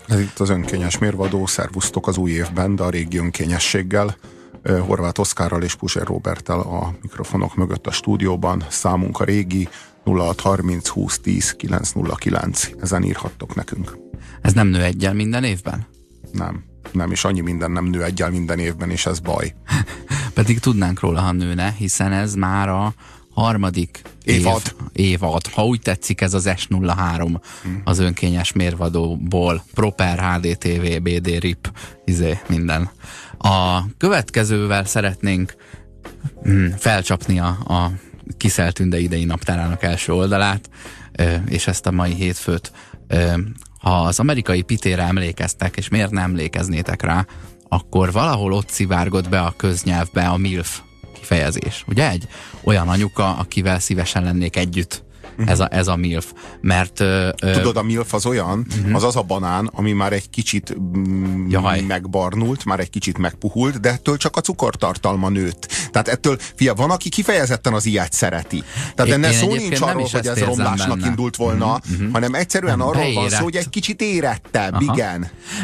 Ez itt az önkényes mérvadó, szervusztok az új évben, de a régi önkényességgel. Horváth Oszkárral és Puzsér Róberttel a mikrofonok mögött a stúdióban. Számunk a régi 0630 20 10 909. Ezen írhattok nekünk. Ez nem nő eggyel minden évben? Nem, és annyi minden nem nő eggyel minden évben, és ez baj. Pedig tudnánk róla, ha nőne, hiszen ez már a harmadik évad. Ha úgy tetszik, ez az S03 az önkényes mérvadóból. Proper, HDTV, BD, RIP, minden. A következővel szeretnénk felcsapni a Kiszelt Tünde idei naptárának első oldalát, és ezt a mai hétfőt. Ha az amerikai pitére emlékeztek, és miért nem emlékeznétek rá, akkor valahol ott szivárgott be a köznyelvbe a MILF kifejezés. Ugye egy olyan anyuka, akivel szívesen lennék együtt. Ez a MILF. Mert... Tudod, a MILF az olyan, az a banán, ami már egy kicsit megbarnult, már egy kicsit megpuhult, de ettől csak a cukortartalma nőtt. Tehát ettől, van, aki kifejezetten az ilyet szereti. Tehát enne szó nincs arról, hogy ez romlásnak indult volna, hanem egyszerűen arról van szó, hogy egy kicsit érettebb, igen.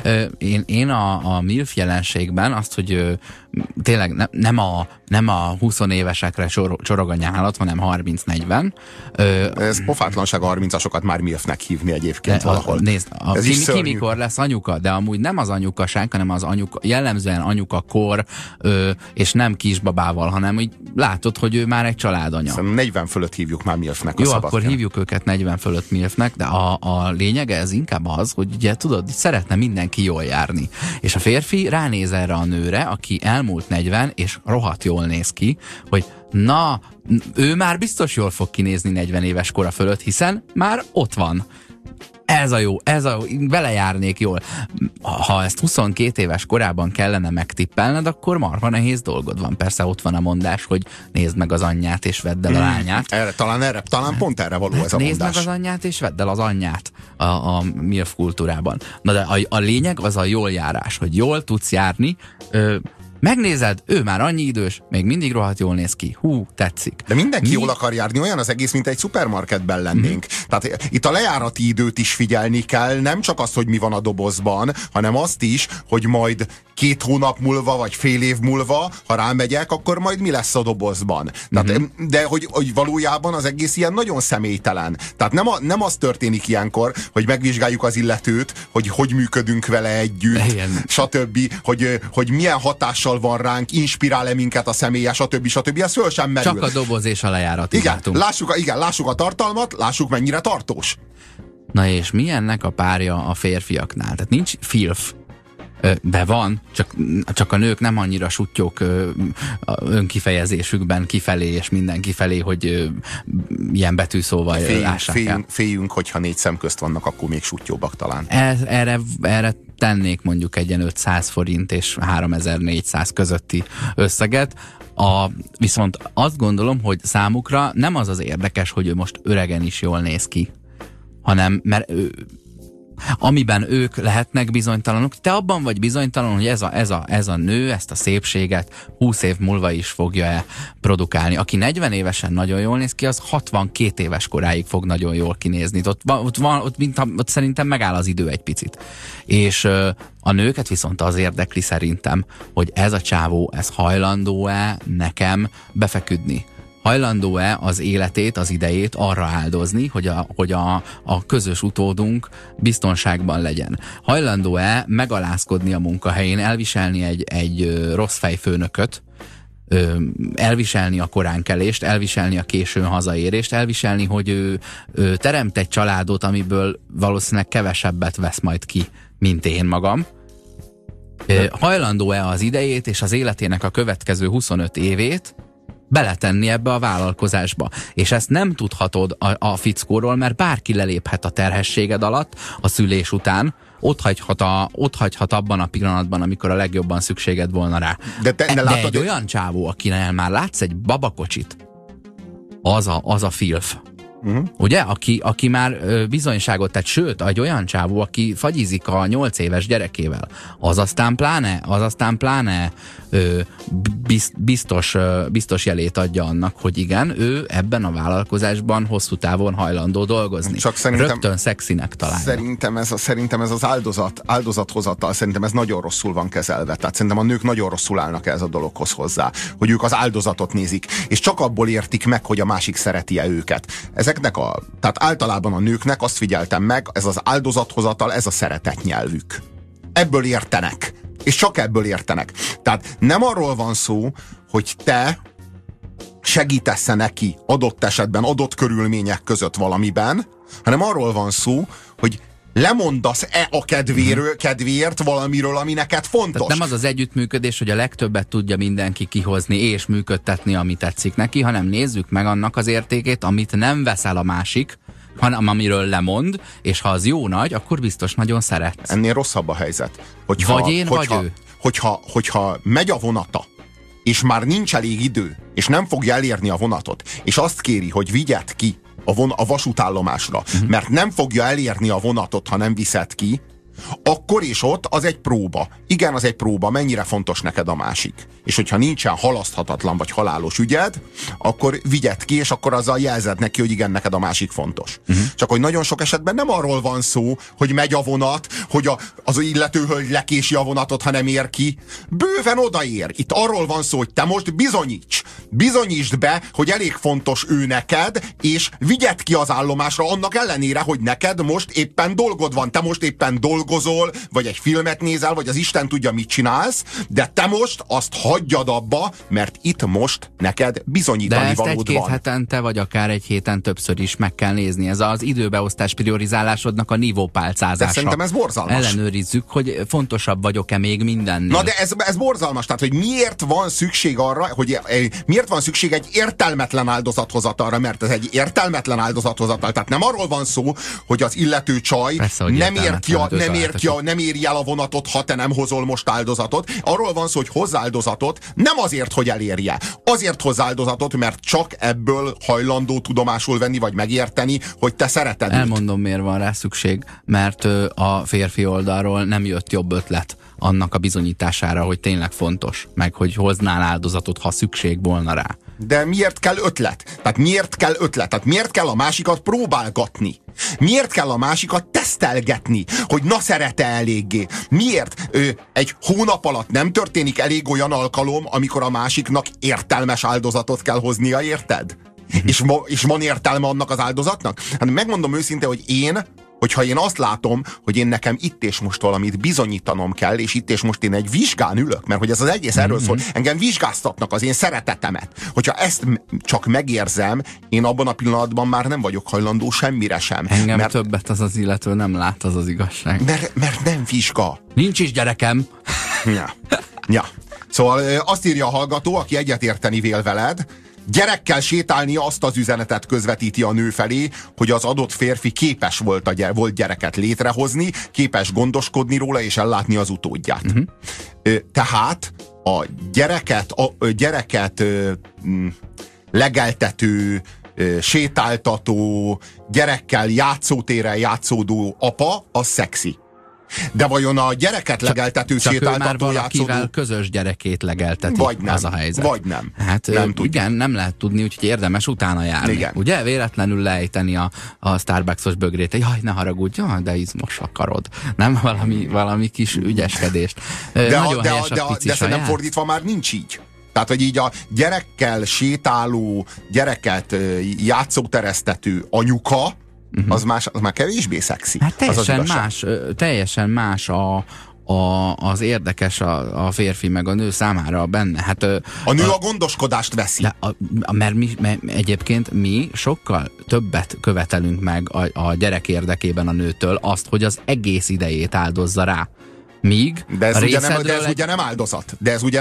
Én a MILF jelenségben azt, hogy tényleg nem a 20 évesekre csorog a nyálat, hanem 30-40. Ez pofátlanság a 30-asokat már MILF-nek hívni egyébként valahol. Nézd, ki mikor lesz anyuka, de amúgy nem az anyukaság, hanem az anyuka, jellemzően anyukakor, és nem kisbabával, hanem úgy látod, hogy ő már egy családanya. Szerintem 40 fölött hívjuk már MILF-nek. Jó, akkor hívjuk őket 40 fölött MILF-nek, de a lényege ez inkább az, hogy ugye tudod, szeretne mindenki jól járni. És a férfi ránéz erre a nőre, aki elmúlt 40, és rohadt jól néz ki, hogy na, ő már biztos jól fog kinézni 40 éves kora fölött, hiszen már ott van. Ez a jó, vele járnék jól. Ha ezt 22 éves korában kellene megtippelned, akkor marha nehéz dolgod van. Persze ott van a mondás, hogy nézd meg az anyját és vedd el a lányát. Talán pont erre való ez a nézd mondás. meg az anyját és vedd el az anyját a MILF kultúrában. Na de a lényeg az a jól járás, hogy jól tudsz járni, megnézed, ő már annyi idős, még mindig rohadt jól néz ki. Hú, tetszik. De mindenki jól akar járni, olyan az egész, mint egy szupermarketben lennénk. Tehát itt a lejárati időt is figyelni kell, nem csak azt, hogy mi van a dobozban, hanem azt is, hogy majd 2 hónap múlva, vagy fél év múlva, ha rámegyek, akkor majd mi lesz a dobozban. Tehát, de hogy valójában az egész ilyen nagyon személytelen. Tehát nem az történik ilyenkor, hogy megvizsgáljuk az illetőt, hogy működünk vele együtt, stb., hogy milyen hatással van ránk, inspirál-e minket a személye, stb. Ez föl sem merül. Csak a doboz és a lejárat. Igen, lássuk a tartalmat, lássuk mennyire tartós. Na és mi ennek a párja a férfiaknál? Tehát nincs FILF, de van, csak a nők nem annyira suttyók önkifejezésükben kifelé és mindenki felé, hogy ilyen betűszóval lássák el. Féljünk, hogyha 4 szem közt vannak, akkor még suttyóbbak talán. Erre tennék mondjuk egy ilyen 500 forint és 3400 közötti összeget. Viszont azt gondolom, hogy számukra nem az érdekes, hogy ő most öregen is jól néz ki, hanem mert amiben ők lehetnek bizonytalanok, te abban vagy bizonytalan, hogy ez a nő ezt a szépséget 20 év múlva is fogja-e produkálni. Aki 40 évesen nagyon jól néz ki, az 62 éves koráig fog nagyon jól kinézni. Ott szerintem megáll az idő egy picit. És a nőket viszont az érdekli szerintem, hogy ez a csávó, ez hajlandó-e nekem befeküdni? Hajlandó-e az életét, az idejét arra áldozni, hogy a közös utódunk biztonságban legyen? Hajlandó-e megalázkodni a munkahelyén, elviselni egy rossz fejfőnököt, elviselni a koránkelést, elviselni a későn hazaérést, elviselni, hogy ő teremt egy családot, amiből valószínűleg kevesebbet vesz majd ki, mint én magam. Hajlandó-e az idejét és az életének a következő 25 évét beletenni ebbe a vállalkozásba. És ezt nem tudhatod a fickóról, mert bárki leléphet a terhességed alatt, a szülés után, ott hagyhat abban a pillanatban, amikor a legjobban szükséged volna rá. De egy olyan csávó, akinél már látsz egy babakocsit, az a FILF. Ugye? Aki már bizonyságot tett, sőt, egy olyan csávó, aki fagyizik a 8 éves gyerekével, az aztán pláne biztos jelét adja annak, hogy igen, ő ebben a vállalkozásban hosszú távon hajlandó dolgozni. Csak szerintem, rögtön szexinek találja. Szerintem ez az áldozathozatal, szerintem ez nagyon rosszul van kezelve. Tehát szerintem a nők nagyon rosszul állnak ez a dologhoz hozzá, hogy ők az áldozatot nézik, és csak abból értik meg, hogy a másik szereti-e őket. Tehát általában a nőknek, azt figyeltem meg, ez az áldozathozatal, ez a szeretet nyelvük. Ebből értenek. És csak ebből értenek. Tehát nem arról van szó, hogy te segítesz neki adott esetben, adott körülmények között valamiben, hanem arról van szó, hogy lemondasz-e a kedvéért valamiről, ami neked fontos. Tehát nem az az együttműködés, hogy a legtöbbet tudja mindenki kihozni és működtetni, ami tetszik neki, hanem nézzük meg annak az értékét, amit nem veszel a másik, hanem amiről lemond, és ha az jó nagy, akkor biztos nagyon szeretsz. Ennél rosszabb a helyzet. Hogyha megy a vonata, és már nincs elég idő, és nem fogja elérni a vonatot, és azt kéri, hogy vigyed ki a vasútállomásra, mert nem fogja elérni a vonatot, ha nem viszed ki, akkor és ott az egy próba. Igen, az egy próba, mennyire fontos neked a másik. És hogyha nincsen halaszthatatlan vagy halálos ügyed, akkor vigyed ki, és akkor azzal jelzed neki, hogy igen, neked a másik fontos. Csak hogy nagyon sok esetben nem arról van szó, hogy megy a vonat, hogy az illető hölgy lekési a vonatot, ha nem ér ki. Bőven odaér. Itt arról van szó, hogy te most bizonyítsd be, hogy elég fontos ő neked, és vigyed ki az állomásra annak ellenére, hogy neked most éppen dolgod van. Te most éppen dolgozol, vagy egy filmet nézel, vagy az Isten tudja, mit csinálsz, de te most azt hagyjad abba, mert itt most neked bizonyítani valód van. De ezt egy-két hetente, vagy akár egy héten többször is meg kell nézni. Ez az időbeosztás priorizálásodnak a nívópálcázása. De szerintem ez borzalmas. Ellenőrizzük, hogy fontosabb vagyok-e még mindennél. Na de ez borzalmas. Tehát, hogy miért van szükség arra, miért van szükség egy értelmetlen áldozathozatalra, mert ez egy értelmetlen áldozathozatal. Tehát nem arról van szó, hogy az illető csaj persze, nem éri el a vonatot, ha te nem hozol most áldozatot. Arról van szó, hogy hozz áldozatot, nem azért, hogy elérje. Azért hozz áldozatot, mert csak ebből hajlandó tudomásul venni, vagy megérteni, hogy te szereted őt. Elmondom, miért van rá szükség. Mert a férfi oldalról nem jött jobb ötlet annak a bizonyítására, hogy tényleg fontos, meg hogy hoznál áldozatot, ha szükség volna rá. De miért kell ötlet? Tehát miért kell a másikat próbálgatni? Miért kell a másikat tesztelgetni, hogy na szeret-e eléggé? Miért egy hónap alatt nem történik elég olyan alkalom, amikor a másiknak értelmes áldozatot kell hoznia, érted? És van értelme annak az áldozatnak? Hát megmondom őszintén, hogy hogyha én azt látom, hogy én nekem itt és most valamit bizonyítanom kell, és itt és most én egy vizsgán ülök, mert hogy ez az egész erről szól, engem vizsgáztatnak az én szeretetemet. Hogyha ezt csak megérzem, én abban a pillanatban már nem vagyok hajlandó semmire sem. Engem mert többet az illető nem lát, az az igazság. Mert nem vizsga. Nincs is gyerekem. Ja. Szóval azt írja a hallgató, aki egyetérteni vél veled, gyerekkel sétálni azt az üzenetet közvetíti a nő felé, hogy az adott férfi képes volt gyereket létrehozni, képes gondoskodni róla és ellátni az utódját. Tehát a gyereket legeltető, sétáltató, gyerekkel játszótéren játszódó apa, az szexi. De vajon a gyereket legeltető, sétáltató, játszódó... közös gyerekét legelteti, vagy nem, az a helyzet. Vagy nem. Hát nem igen, nem lehet tudni, úgyhogy érdemes utána járni. Igen. Ugye véletlenül lejteni a Starbucksos bögrét, hogy jaj, ne haragudj, de izmos akarod. Nem valami kis ügyeskedést. De szerintem fordítva már nincs így. Tehát, hogy így a gyerekkel sétáló, gyereket játszóteresztető anyuka, az már kevésbé szexi. Hát teljesen más az érdekes a férfi meg a nő számára benne. Hát, a nő a gondoskodást veszi. Mert egyébként mi sokkal többet követelünk meg a gyerek érdekében a nőtől, azt, hogy az egész idejét áldozza rá. Míg de ez ugye nem áldozat.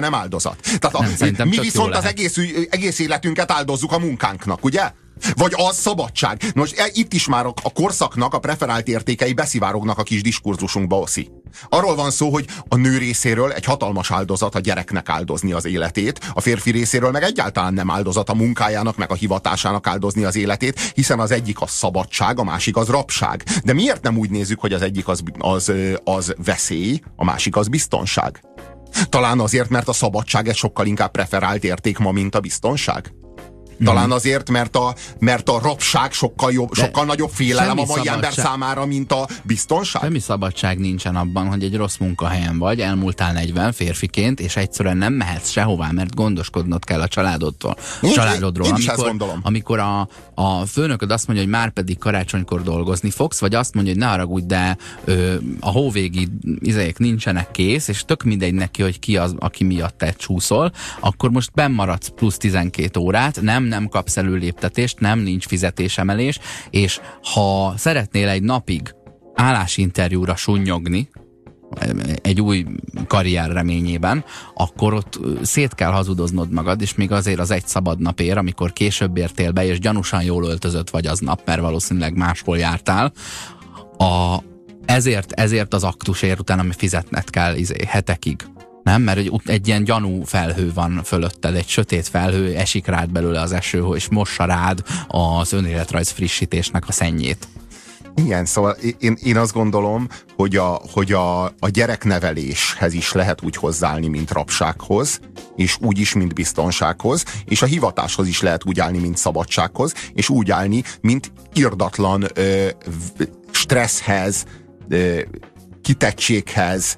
Tehát mi viszont az egész életünket áldozzuk a munkánknak, ugye? Vagy az szabadság. Most itt is már a korszaknak a preferált értékei beszivárognak a kis diskurzusunkba, Oszi. Arról van szó, hogy a nő részéről egy hatalmas áldozat a gyereknek áldozni az életét, a férfi részéről meg egyáltalán nem áldozat a munkájának, meg a hivatásának áldozni az életét, hiszen az egyik az szabadság, a másik az rabság. De miért nem úgy nézzük, hogy az egyik az veszély, a másik az biztonság? Talán azért, mert a szabadság egy sokkal inkább preferált érték ma, mint a biztonság? Talán azért, mert a rabság sokkal nagyobb félelem a mai ember számára, mint a biztonság. Semmi szabadság nincsen abban, hogy egy rossz munkahelyen vagy, elmúltál 40 férfiként, és egyszerűen nem mehetsz sehová, mert gondoskodnod kell a családodról. Amikor a főnököd azt mondja, hogy már pedig karácsonykor dolgozni fogsz, vagy azt mondja, hogy ne haragudj, de a hóvégi izék nincsenek kész, és tök mindegy neki, hogy ki az, aki miatt te csúszol, akkor most bennmaradsz plusz 12 órát, nem kapsz előléptetést, nincs fizetésemelés, és ha szeretnél egy napig állásinterjúra sunnyogni, egy új karrier reményében, akkor ott szét kell hazudoznod magad, és még azért az egy szabad napért, amikor később értél be, és gyanúsan jól öltözött vagy aznap, mert valószínűleg máshol jártál, ezért az aktusért utána fizetned kell hetekig. Nem, mert egy ilyen gyanú felhő van fölötted, egy sötét felhő, esik rád belőle az eső, és mossa rád az önéletrajz frissítésnek a szennyét. Igen, szóval én azt gondolom, hogy a gyerekneveléshez is lehet úgy hozzáállni, mint rabsághoz, és úgy is, mint biztonsághoz, és a hivatáshoz is lehet úgy állni, mint szabadsághoz, és úgy állni, mint irdatlan stresszhez, kitettséghez,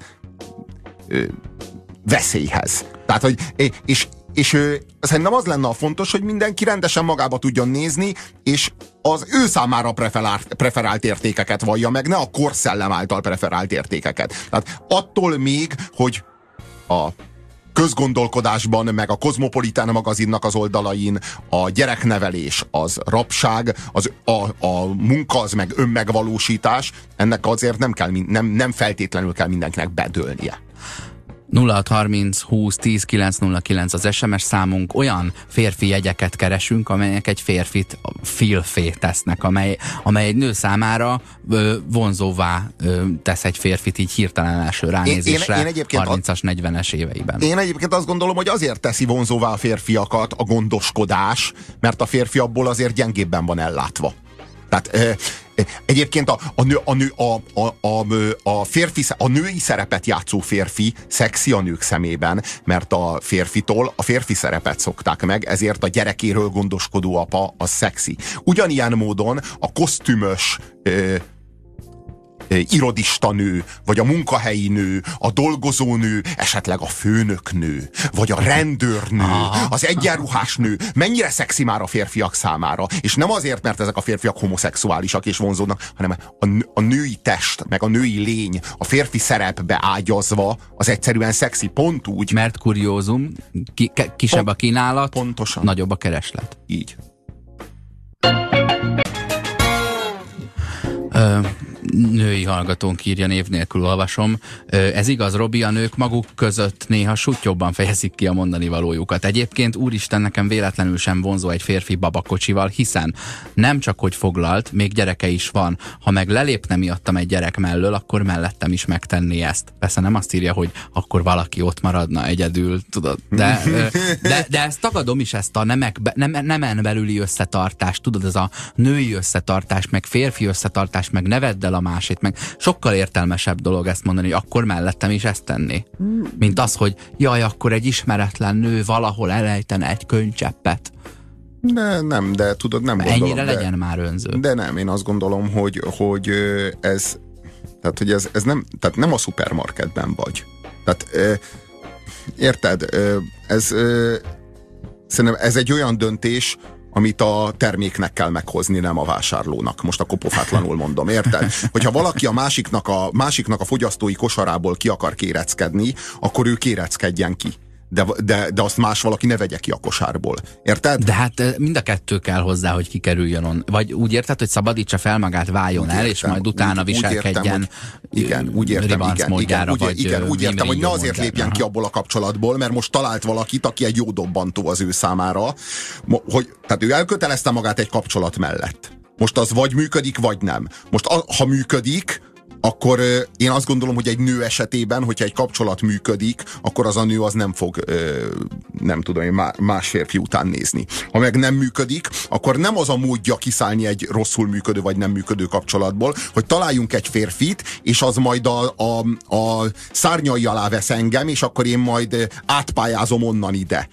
veszélyhez. Tehát, hogy és szerintem az lenne a fontos, hogy mindenki rendesen magába tudjon nézni, és az ő számára preferált értékeket vallja meg, ne a korszellem által preferált értékeket. Tehát attól még, hogy a közgondolkodásban, meg a Cosmopolitan magazinnak az oldalain a gyereknevelés az rabság, a munka az meg önmegvalósítás, ennek azért nem feltétlenül kell mindenkinek bedőlnie. 0630 20 10 909 az SMS számunk, olyan férfi jegyeket keresünk, amelyek egy férfit filfé tesznek, amely egy nő számára vonzóvá tesz egy férfit így hirtelen első ránézésre 30-as, 40-es éveiben. Én egyébként azt gondolom, hogy azért teszi vonzóvá a férfiakat a gondoskodás, mert a férfi abból azért gyengébben van ellátva. Tehát egyébként a női szerepet játszó férfi szexi a nők szemében, mert a férfitól a férfi szerepet szokták meg, ezért a gyerekéről gondoskodó apa az szexi. Ugyanilyen módon a kosztümös irodista nő, vagy a munkahelyi nő, a dolgozó nő, esetleg a főnöknő, vagy a rendőrnő, az egyenruhás nő, mennyire szexi már a férfiak számára. És nem azért, mert ezek a férfiak homoszexuálisak és vonzódnak, hanem a női test, meg a női lény, a férfi szerepbe ágyazva, az egyszerűen szexi, pont úgy. Mert kuriózum, kisebb a kínálat, pontosan. Nagyobb a kereslet. Így. Női hallgatónk írja, név nélkül olvasom. Ez igaz, Robi, a nők maguk között néha suttyobban fejezik ki a mondani valójukat. Egyébként úristen, nekem véletlenül sem vonzó egy férfi babakocsival, hiszen nem csak hogy foglalt, még gyereke is van. Ha meg lelépne miattam egy gyerek mellől, akkor mellettem is megtenné ezt. Persze nem azt írja, hogy akkor valaki ott maradna egyedül, tudod. De ezt tagadom is, ezt a nemen belüli összetartást, tudod, ez a női összetartás, meg férfi összetartás, meg nevedd el a másit, meg sokkal értelmesebb dolog ezt mondani, hogy akkor mellettem is ezt tenni. Mint az, hogy jaj, akkor egy ismeretlen nő valahol elejtene egy könycseppet. De tudod, nem gondolom. Ennyire legyen már önző. De nem, én azt gondolom, hogy ez tehát nem a szupermarketben vagy. Tehát érted? Szerintem ez egy olyan döntés, amit a terméknek kell meghozni, nem a vásárlónak. Most akkor pofátlanul mondom, érted? Hogyha valaki a másiknak a fogyasztói kosarából ki akar kéreckedni, akkor ő kéreckedjen ki. De azt más valaki ne vegye ki a kosárból. Érted? De hát mind a kettő kell hozzá, hogy kikerüljön on. Vagy úgy érted, hogy szabadítsa fel magát, váljon el, és majd utána viselkedjen. Úgy értem, hogy ne azért módjára. lépjen ki abból a kapcsolatból, mert most talált valakit, aki egy jó dobbantó az ő számára. Tehát ő elkötelezte magát egy kapcsolat mellett. Most az vagy működik, vagy nem. Most ha működik, akkor én azt gondolom, hogy egy nő esetében, hogyha egy kapcsolat működik, akkor az a nő az nem fog, nem tudom én, más férfi után nézni. Ha meg nem működik, akkor nem az a módja kiszállni egy rosszul működő vagy nem működő kapcsolatból, hogy találjunk egy férfit, és az majd a szárnyai alá vesz engem, és akkor én majd átpályázom onnan ide.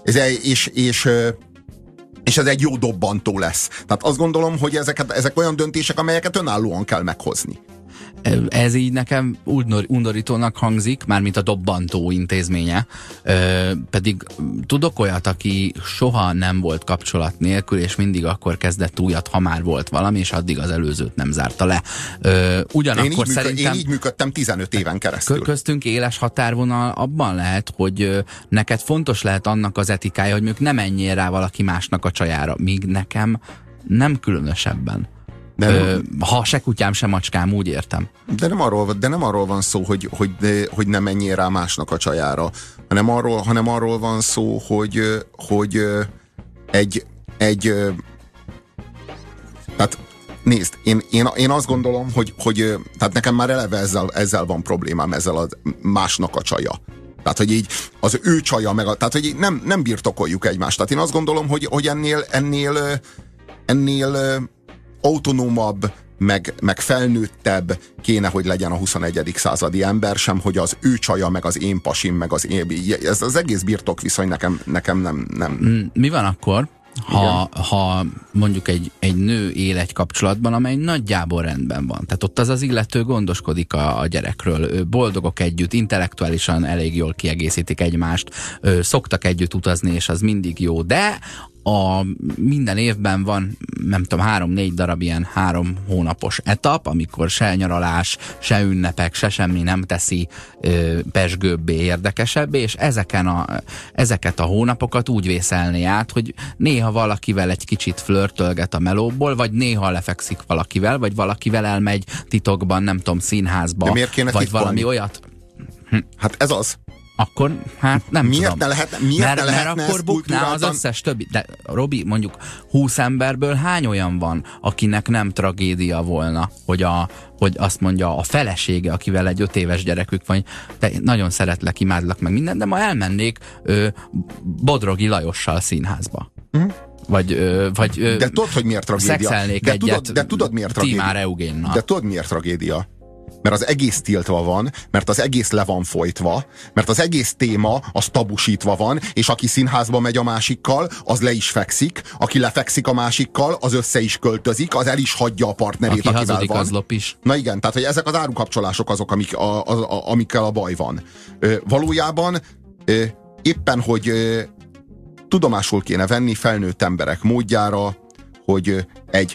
És ez egy jó dobbantó lesz. Tehát azt gondolom, hogy ezek olyan döntések, amelyeket önállóan kell meghozni. Ez így nekem undorítónak hangzik, mármint a dobbantó intézménye. Pedig tudok olyat, aki soha nem volt kapcsolat nélkül, és mindig akkor kezdett újat, ha már volt valami, és addig az előzőt nem zárta le. Ugyanakkor szerintem... Én így működtem 15 éven keresztül. Köztünk éles határvonal abban lehet, hogy neked fontos lehet annak az etikája, hogy mondjuk ne menjél rá valaki másnak a csajára, míg nekem nem különösebben. Ha se kutyám, se macskám, úgy értem. De nem arról van szó, hogy ne menjél rá másnak a csajára, hanem arról van szó, hogy tehát nézd, én azt gondolom, hogy tehát nekem már eleve ezzel van problémám, ezzel a másnak a csaja. Tehát, hogy így az ő csaja, tehát, hogy nem birtokoljuk egymást. Tehát én azt gondolom, hogy ennél autonómabb, meg felnőttebb kéne, hogy legyen a 21. századi ember, sem, hogy az ő csaja, meg az én pasim, meg ez az egész birtokviszony nekem nem. Mi van akkor, ha mondjuk egy nő él egy kapcsolatban, amely nagyjából rendben van. Tehát ott az illető gondoskodik a gyerekről, boldogok együtt, intellektuálisan elég jól kiegészítik egymást, szoktak együtt utazni, és az mindig jó, de minden évben van, nem tudom, 3-4 darab ilyen 3 hónapos etap, amikor se nyaralás, se ünnepek, se semmi nem teszi pezsgőbbé, érdekesebbé, és ezeket a hónapokat úgy vészelné át, hogy néha valakivel egy kicsit flörtölget a melóból, vagy néha lefekszik valakivel, vagy valakivel elmegy titokban, nem tudom, színházba, vagy titkolni? Valami olyat. Hát ez az. Akkor, hát nem miért tudom. Ne lehetne mert akkor bukná az összes többi. De Robi, mondjuk 20 emberből hány olyan van, akinek nem tragédia volna, hogy azt mondja a felesége, akivel egy 5 éves gyerekük van, te nagyon szeretlek, imádlak meg minden, de ma elmennék Bodrogi Lajossal színházba. Vagy de tudod, hogy miért tragédia? Szexelnék egyet de tudod, miért tragédia? Timár Eugénnal. De tudod, miért tragédia? Mert az egész tiltva van, mert az egész le van folytva, mert az egész téma az tabusítva van, és aki színházba megy a másikkal, az le is fekszik, aki lefekszik a másikkal, az össze is költözik, az el is hagyja a partnerét, aki akivel hazudik, van. az lop is. Na igen, tehát hogy ezek az árukapcsolások azok, amikkel a baj van. Valójában éppen, hogy tudomásul kéne venni felnőtt emberek módjára, hogy egy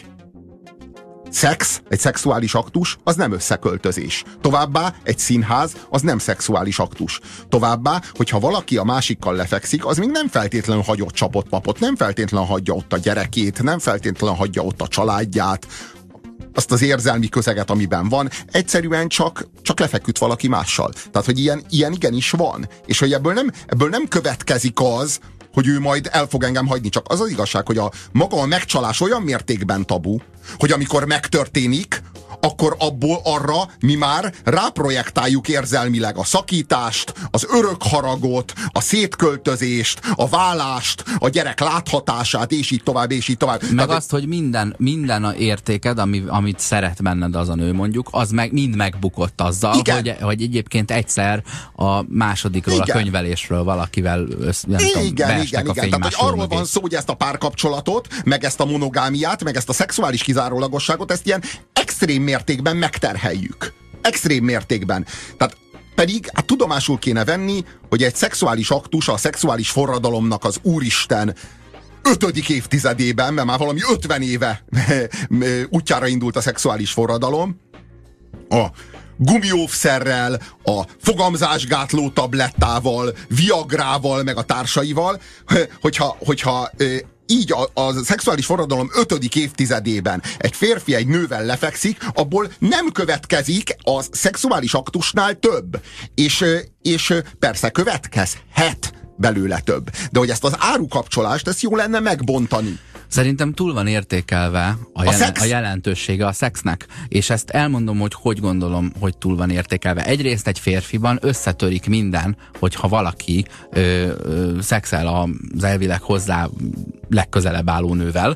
szexuális aktus, az nem összeköltözés. Továbbá egy színház, az nem szexuális aktus. Továbbá, hogyha valaki a másikkal lefekszik, az még nem feltétlenül hagy ott csapott papot, nem feltétlenül hagyja ott a gyerekét, nem feltétlenül hagyja ott a családját, azt az érzelmi közeget, amiben van, egyszerűen csak lefeküdt valaki mással. Tehát, hogy ilyen igenis van. És hogy ebből nem következik az, hogy ő majd el fog engem hagyni. Csak az az igazság, hogy maga a megcsalás olyan mértékben tabu, hogy amikor megtörténik, akkor abból arra mi már ráprojektáljuk érzelmileg a szakítást, az örök haragot, a szétköltözést, a válást, a gyerek láthatását, és így tovább, és így tovább. Meg tehát, azt, hogy minden a értéked, amit szeret benned az a nő mondjuk, az mind megbukott azzal, hogy egyébként egyszer a másodikról, igen, a könyvelésről valakivel igen. Tehát, hogy arról van szó, hogy ezt a párkapcsolatot, meg ezt a monogámiát, meg ezt a szexuális kizárólagosságot, ezt ilyen extrém mértékben megterheljük. Extrém mértékben. Tehát pedig tudomásul kéne venni, hogy egy szexuális aktus, a szexuális forradalomnak az Úristen 5. évtizedében, mert már valami 50 éve útjára indult a szexuális forradalom, a gumióvszerrel, a fogamzásgátló tablettával, Viagrával, meg a társaival, hogyha így a szexuális forradalom 5. évtizedében egy férfi egy nővel lefekszik, abból nem következik a szexuális aktusnál több. És persze következhet belőle több. De hogy ezt az árukapcsolást, ezt jó lenne megbontani. Szerintem túl van értékelve a jelentősége a szexnek, és ezt elmondom, hogy gondolom, hogy túl van értékelve. Egyrészt egy férfiban összetörik minden, hogyha valaki szexel az elvileg hozzá legközelebb álló nővel,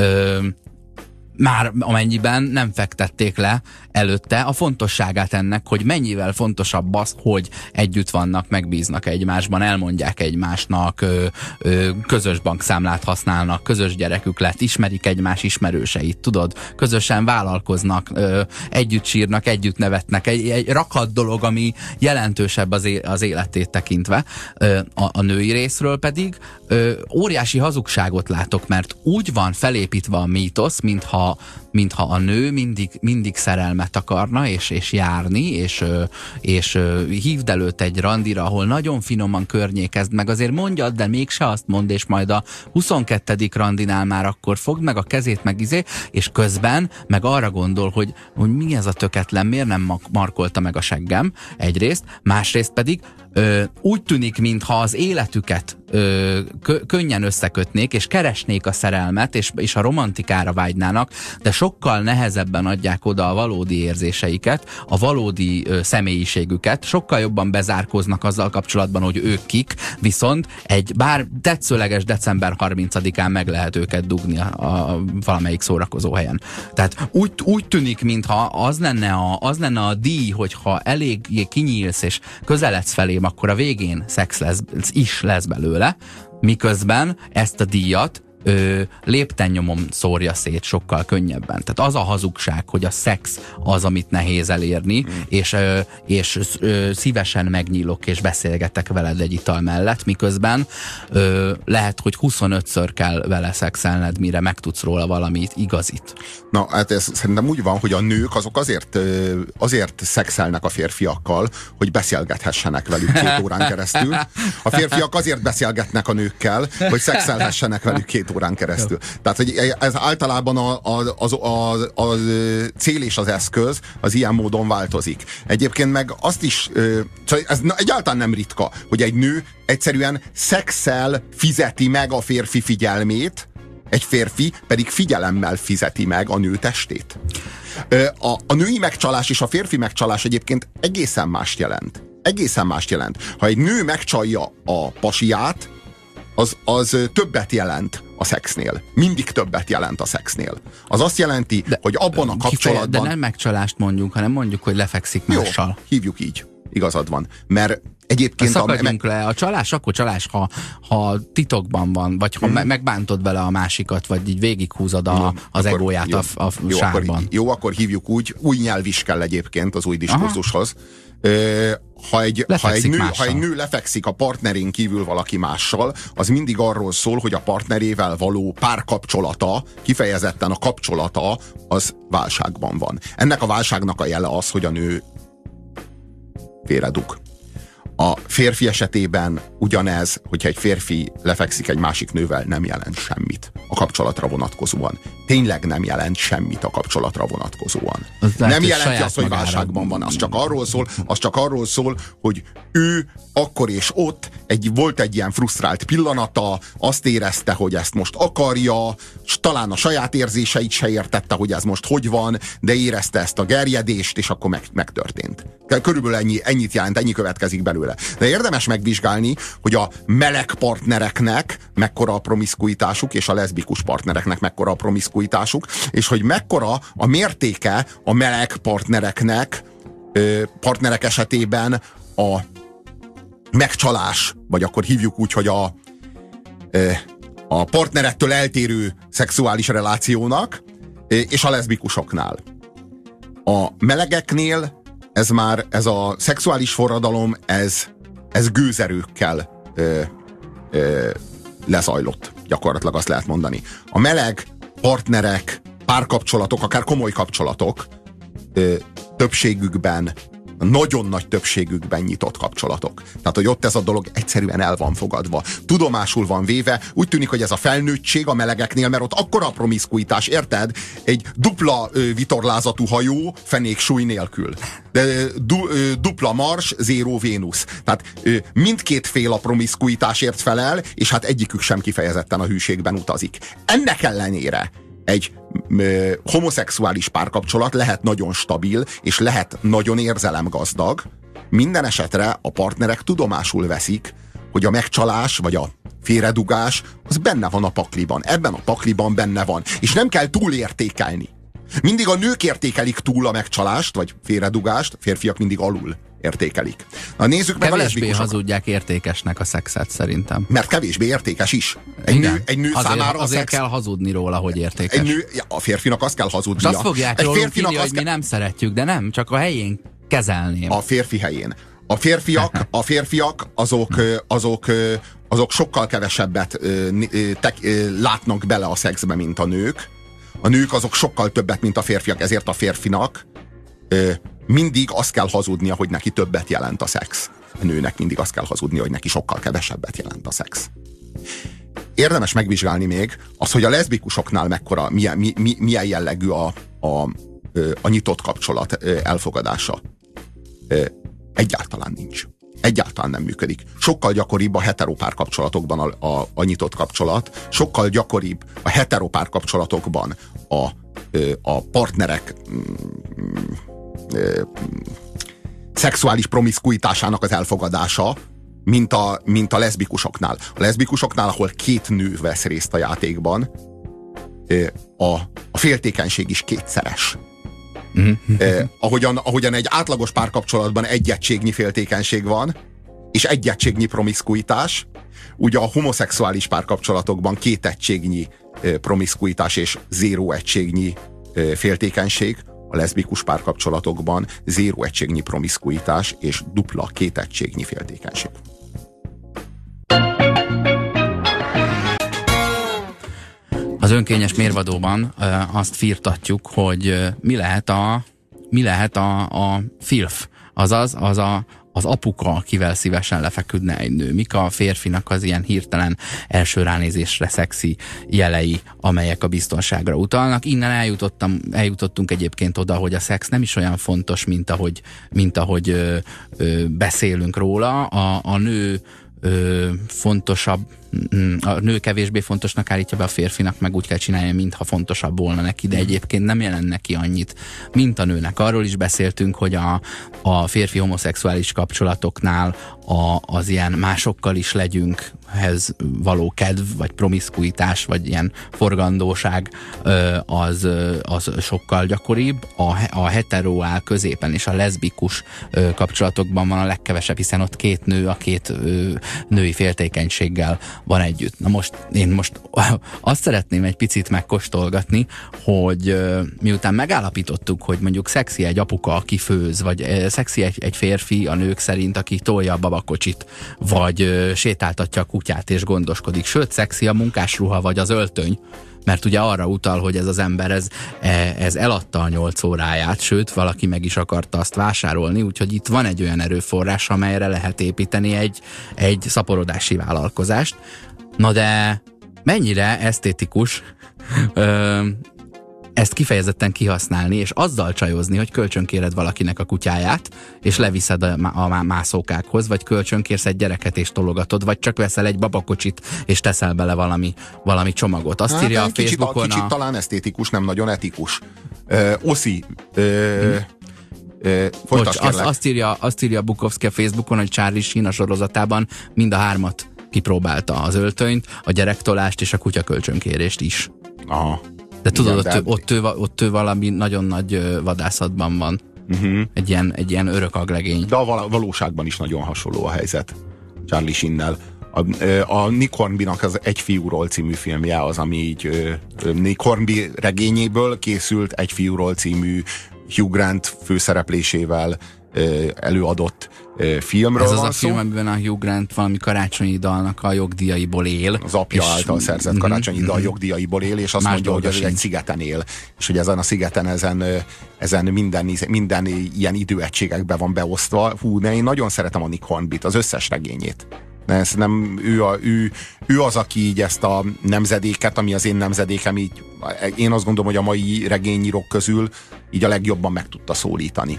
már amennyiben nem fektették le előtte a fontosságát ennek, hogy mennyivel fontosabb az, hogy együtt vannak, megbíznak egymásban, elmondják egymásnak, közös bankszámlát használnak, közös gyerekük lett, ismerik egymás ismerőseit, tudod? Közösen vállalkoznak, együtt sírnak, együtt nevetnek. Egy rakat dolog, ami jelentősebb az életét tekintve. A női részről pedig óriási hazugságot látok, mert úgy van felépítve a mítosz, mintha a nő mindig szerelmet akarna, és járni, és hívd előtt egy randira, ahol nagyon finoman környékezd meg, azért mondjad, de mégse azt mondd, és majd a 22. randinál már akkor fogd meg a kezét, meg és közben meg arra gondol, hogy mi ez a töketlen, miért nem markolta meg a seggem, egyrészt, másrészt pedig úgy tűnik, mintha az életüket könnyen összekötnék, és keresnék a szerelmet, és a romantikára vágynának, de sokkal nehezebben adják oda a valódi érzéseiket, a valódi személyiségüket, sokkal jobban bezárkóznak azzal kapcsolatban, hogy ők kik, viszont egy bár tetszőleges december 30-án meg lehet őket dugni a valamelyik szórakozó helyen. Tehát úgy tűnik, mintha az lenne a díj, hogyha elég kinyílsz, és közeledsz felém, akkor a végén szex lesz belőle, miközben ezt a díjat léptennyomon szórja szét sokkal könnyebben. Tehát az a hazugság, hogy a szex az, amit nehéz elérni, és szívesen megnyílok és beszélgetek veled egy ital mellett, miközben lehet, hogy 25-ször kell vele szexelned, mire megtudsz róla valamit igazit. Na, hát ez szerintem úgy van, hogy a nők azok azért szexelnek a férfiakkal, hogy beszélgethessenek velük 2 órán keresztül. A férfiak azért beszélgetnek a nőkkel, hogy szexelhessenek velük 2 órán keresztül. Tehát, hogy ez általában a cél és az eszköz az ilyen módon változik. Egyébként meg azt is, ez egyáltalán nem ritka, hogy egy nő egyszerűen szexel fizeti meg a férfi figyelmét, egy férfi pedig figyelemmel fizeti meg a nő testét. A női megcsalás és a férfi megcsalás egyébként egészen mást jelent. Egészen mást jelent. Ha egy nő megcsalja a pasiát, az többet jelent a szexnél. Mindig többet jelent a szexnél. Az azt jelenti, hogy abban a kapcsolatban... De nem megcsalást mondjuk, hanem mondjuk, hogy lefekszik mással. Jó, hívjuk így. Igazad van. Mert egyébként... Szakadjunk le. A csalás akkor csalás, ha titokban van, vagy ha megbántod vele a másikat, vagy így végighúzod az egóját a sárban. Akkor hívjuk úgy. Új nyelv is kell egyébként az új diskurzushoz. Ha egy nő lefekszik a partnerén kívül valaki mással, az mindig arról szól, hogy a partnerével való párkapcsolata, kifejezetten a kapcsolata, az válságban van. Ennek a válságnak a jele az, hogy a nő félredug. A férfi esetében ugyanez, hogyha egy férfi lefekszik egy másik nővel, nem jelent semmit a kapcsolatra vonatkozóan. Tényleg nem jelent semmit a kapcsolatra vonatkozóan. Nem jelenti azt, hogy válságban van. Az csak arról szól, hogy ő akkor és ott volt egy ilyen frusztrált pillanata, azt érezte, hogy ezt most akarja, és talán a saját érzéseit se értette, hogy ez most hogy van, de érezte ezt a gerjedést, és akkor megtörtént. Körülbelül ennyit jelent, ennyi következik belőle. De érdemes megvizsgálni, hogy a meleg partnereknek mekkora a promiszkuitásuk, és a leszbikus partnereknek mekkora a promiszkuitásuk, és hogy mekkora a mértéke a meleg partnerek esetében a megcsalás, vagy akkor hívjuk úgy, hogy a partnerettől eltérő szexuális relációnak, és a leszbikusoknál. A melegeknél ez a szexuális forradalom, ez gőzerőkkel lezajlott, gyakorlatilag azt lehet mondani. A meleg párkapcsolatok, akár komoly kapcsolatok többségükben nagyon nagy többségükben nyitott kapcsolatok. Tehát, hogy ott ez a dolog egyszerűen el van fogadva. Tudomásul van véve, úgy tűnik, hogy ez a felnőttség a melegeknél, mert ott akkora a promiszkuitás, érted? Egy dupla vitorlázatú hajó fenék súly nélkül. Dupla Mars, zéró Vénusz. Tehát mindkét fél a promiszkuitásért felel, és hát egyikük sem kifejezetten a hűségben utazik. Ennek ellenére egy homoszexuális párkapcsolat lehet nagyon stabil, és lehet nagyon érzelemgazdag. Minden esetre a partnerek tudomásul veszik, hogy a megcsalás, vagy a félredugás, az benne van a pakliban. Ebben a pakliban benne van. És nem kell túlértékelni. Mindig a nők értékelik túl a megcsalást, vagy félredugást, férfiak mindig alul értékelik. Na, nézzük meg kevésbé a leszbikusokat. hazudják értékesnek a szexet, szerintem. Mert kevésbé értékes is. Egy nő számára azért kell hazudni róla, hogy értékes. A férfinak azt kell hazudnia. És azt fogják rólunk hinni, hogy mi nem szeretjük, de nem, csak a helyén kezelném. A férfi helyén. A férfiak azok sokkal kevesebbet látnak bele a szexbe, mint a nők. A nők azok sokkal többet, mint a férfiak, ezért a férfinak mindig azt kell hazudnia, hogy neki többet jelent a szex. A nőnek mindig azt kell hazudnia, hogy neki sokkal kevesebbet jelent a szex. Érdemes megvizsgálni még az, hogy a leszbikusoknál mekkora, milyen jellegű a nyitott kapcsolat elfogadása. Egyáltalán nincs. Egyáltalán nem működik. Sokkal gyakoribb a heteropárkapcsolatokban a nyitott kapcsolat, sokkal gyakoribb a heteropárkapcsolatokban a partnerek szexuális promiszkuitásának az elfogadása, mint a leszbikusoknál. A leszbikusoknál, ahol két nő vesz részt a játékban, a féltékenység is kétszeres. Ahogyan egy átlagos párkapcsolatban egy egységnyi féltékenység van, és egy egységnyi promiszkuitás, ugye a homoszexuális párkapcsolatokban két egységnyi promiszkuitás és zéró egységnyi féltékenység, a leszbikus párkapcsolatokban zéró egységnyi promiszkuitás és dupla két egységnyi féltékenység. Az önkényes mérvadóban azt firtatjuk, hogy mi lehet a filf, azaz az apuka, akivel szívesen lefeküdne egy nő. Mik a férfinak az ilyen hirtelen első ránézésre szexi jelei, amelyek a biztonságra utalnak. Innen eljutottunk egyébként oda, hogy a szex nem is olyan fontos, mint ahogy beszélünk róla. A nő fontosabb, a nő kevésbé fontosnak állítja be a férfinak, meg úgy kell csinálni, mintha fontosabb volna neki, de egyébként nem jelent neki annyit, mint a nőnek. Arról is beszéltünk, hogy a férfi homoszexuális kapcsolatoknál az ilyen másokkal is legyünkhez való kedv, vagy promiszkuitás, vagy ilyen forgandóság az sokkal gyakoribb. A hetero áll középen, és a leszbikus kapcsolatokban van a legkevesebb, hiszen ott két nő a két női féltékenységgel van együtt. Na én most azt szeretném egy picit megkóstolgatni, hogy miután megállapítottuk, hogy mondjuk szexi egy apuka, aki főz, vagy szexi egy férfi a nők szerint, aki tolja a babakocsit, vagy sétáltatja a kutyát és gondoskodik, sőt, szexi a munkásruha, vagy az öltöny, mert ugye arra utal, hogy ez az ember ez eladta a 8 óráját, sőt, valaki meg is akarta azt vásárolni, úgyhogy itt van egy olyan erőforrás, amelyre lehet építeni egy szaporodási vállalkozást. Na de mennyire esztétikus ezt kifejezetten kihasználni, és azzal csajozni, hogy kölcsönkéred valakinek a kutyáját, és leviszed a mászókákhoz, vagy kölcsönkérsz egy gyereket, és tologatod, vagy csak veszel egy babakocsit, és teszel bele valami csomagot. Azt írja a Facebookon... Kicsit talán esztétikus, nem nagyon etikus. Oszi... Azt írja Bukowski a Facebookon, hogy Charlie Sheen a sorozatában mind a 3 kipróbálta, az öltönyt, a gyerektolást és a kutya kölcsönkérést is. Aha. De tudod, igen, ott ő valami nagyon nagy vadászatban van. Egy ilyen örök aglegény. De a valóságban is nagyon hasonló a helyzet Charlie Sheennel. A Nick Hornbynak az Egy fiúról című filmje az, ami így Nick Hornby regényéből készült Egy fiúról című Hugh Grant főszereplésével előadott filmről ez van az a szó. film, amiben a Hugh Grant valami karácsonyi dalnak a jogdíjaiból él. Az apja által szerzett karácsonyi dal jogdíjaiból él, és azt mondja, hogy egy szigeten él. És hogy ezen a szigeten ezen minden ilyen időegységekbe van beosztva. Hú, de én nagyon szeretem a Nick Hornbyt, az összes regényét. Ez nem, ő az, aki így ezt a nemzedéket, ami az én nemzedékem, így, én azt gondolom, hogy a mai regényírók közül így a legjobban meg tudta szólítani.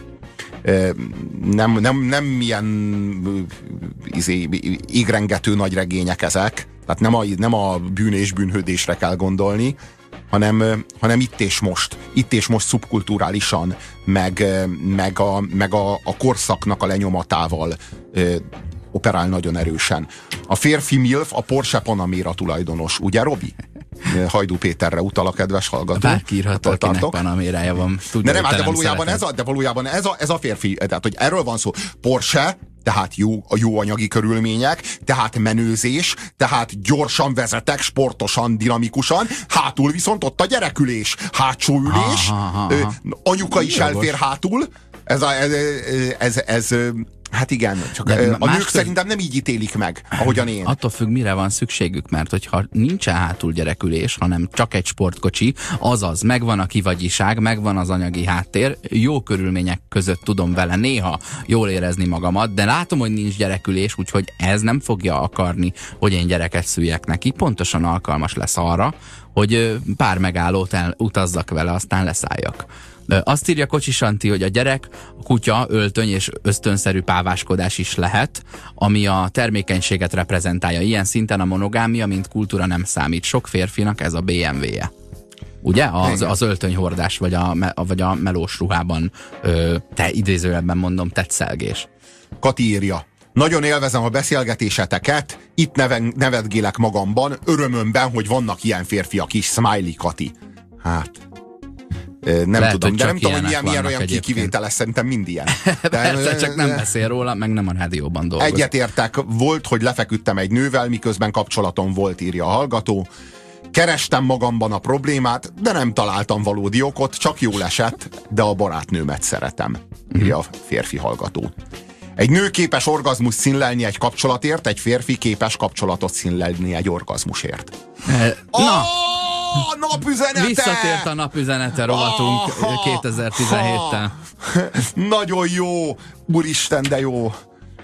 Nem milyen égrengető nagy regények ezek, tehát nem a bűn és bűnhődésre kell gondolni, hanem itt és most szubkulturálisan, meg a korszaknak a lenyomatával operál nagyon erősen. A férfi MILF a Porsche Panamera tulajdonos, ugye, Robi? Hajdú Péterre utal a kedves hallgató. Bárki írhat, akinek Panamérája van. Tudja, de valójában ez a férfi, tehát hogy erről van szó. Porsche, tehát jó anyagi körülmények, tehát menőzés, tehát gyorsan vezetek, sportosan, dinamikusan, hátul viszont ott a gyerekülés, hátsó ülés, anyuka is elfér hátul, ez hát igen, csak a nők szerintem nem így ítélik meg, ahogyan én. Attól függ, mire van szükségük, mert hogyha nincsen hátul gyerekülés, hanem csak egy sportkocsi, azaz megvan a kivagyiság, megvan az anyagi háttér, jó körülmények között tudom vele néha jól érezni magamat, de látom, hogy nincs gyerekülés, úgyhogy ez nem fogja akarni, hogy én gyereket szüljek neki. Pontosan alkalmas lesz arra, hogy pár megállót utazzak vele, aztán leszálljak. Azt írja Kocsis Antti, hogy a gyerek, a kutya, öltöny és ösztönszerű páváskodás is lehet, ami a termékenységet reprezentálja. Ilyen szinten a monogámia, mint kultúra nem számít. Sok férfinak ez a BMW-je. Ugye? Az öltönyhordás, vagy a melós ruhában, te idézőjelben mondom, tetszelgés. Kati írja: nagyon élvezem a beszélgetéseteket, itt nevetgélek magamban, örömömben, hogy vannak ilyen férfiak is. Smiley Kati. Hát... Nem lehet, tudom, de nem tudom, hogy milyen olyan kivételes, szerintem mind ilyen. Persze, csak nem beszél róla, meg nem a rádióban dolgozik. Egyetértek, volt, hogy lefeküdtem egy nővel, miközben kapcsolatom volt, írja a hallgató. Kerestem magamban a problémát, de nem találtam valódi okot, csak jól esett, de a barátnőmet szeretem, írja a férfi hallgató. Egy nő képes orgazmus színlelni egy kapcsolatért, egy férfi képes kapcsolatot színlelni egy orgazmusért. Na! Napüzenete! Visszatért a napüzenete rovatunk 2017-tel. Nagyon jó! Úristen, de jó!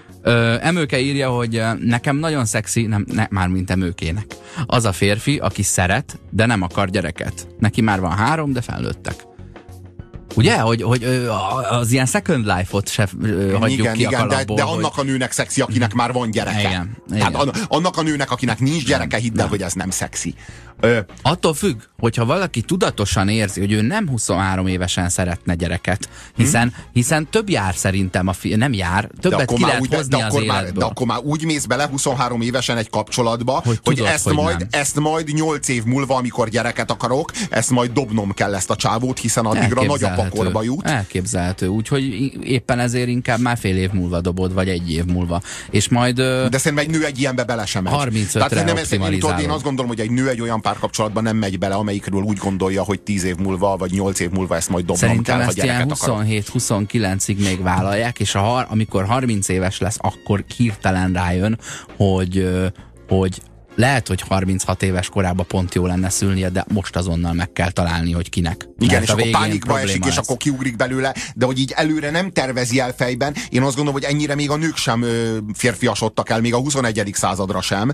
Emőke írja, hogy nekem nagyon szexi, mármint Emőkének. Az a férfi, aki szeret, de nem akar gyereket. Neki már van 3, de felnőttek. Ugye, hogy az ilyen Second Life-ot se hagyjuk ki a kalapból. De annak a nőnek szexi, akinek már van gyereke. Igen. Tehát annak a nőnek, akinek nincs gyereke, hidd el, hogy ez nem szexi. Attól függ, hogyha valaki tudatosan érzi, hogy ő nem 23 évesen szeretne gyereket, hiszen több jár szerintem, nem jár, többet ki lehet hozni az életből. De akkor már úgy mész bele 23 évesen egy kapcsolatba, hogy tudod, ezt majd 8 év múlva, amikor gyereket akarok, ezt majd dobnom kell ezt a csávót, hiszen addigra nagyapakorba jut. Elképzelhető, úgyhogy éppen ezért inkább már fél év múlva dobod, vagy egy év múlva. És majd... De szerintem egy nő egy ilyenbe bele sem megy. 35-re optimalizálod. Én azt gondolom, hogy egy nő egy olyan párkapcsolatban nem megy bele, amelyikről úgy gondolja, hogy 10 év múlva, vagy 8 év múlva ezt majd dobnom kell, ha gyereket akarok. Szerintem ezt ilyen 27-29-ig még vállalják, és amikor 30 éves lesz, akkor hirtelen rájön, hogy lehet, hogy 36 éves korában pont jó lenne szülnie, de most azonnal meg kell találni, hogy kinek. Igen, és akkor pánikba esik, és akkor kiugrik belőle, de hogy így előre nem tervezi el fejben. Én azt gondolom, hogy ennyire még a nők sem férfiasodtak el, még a 21. századra sem.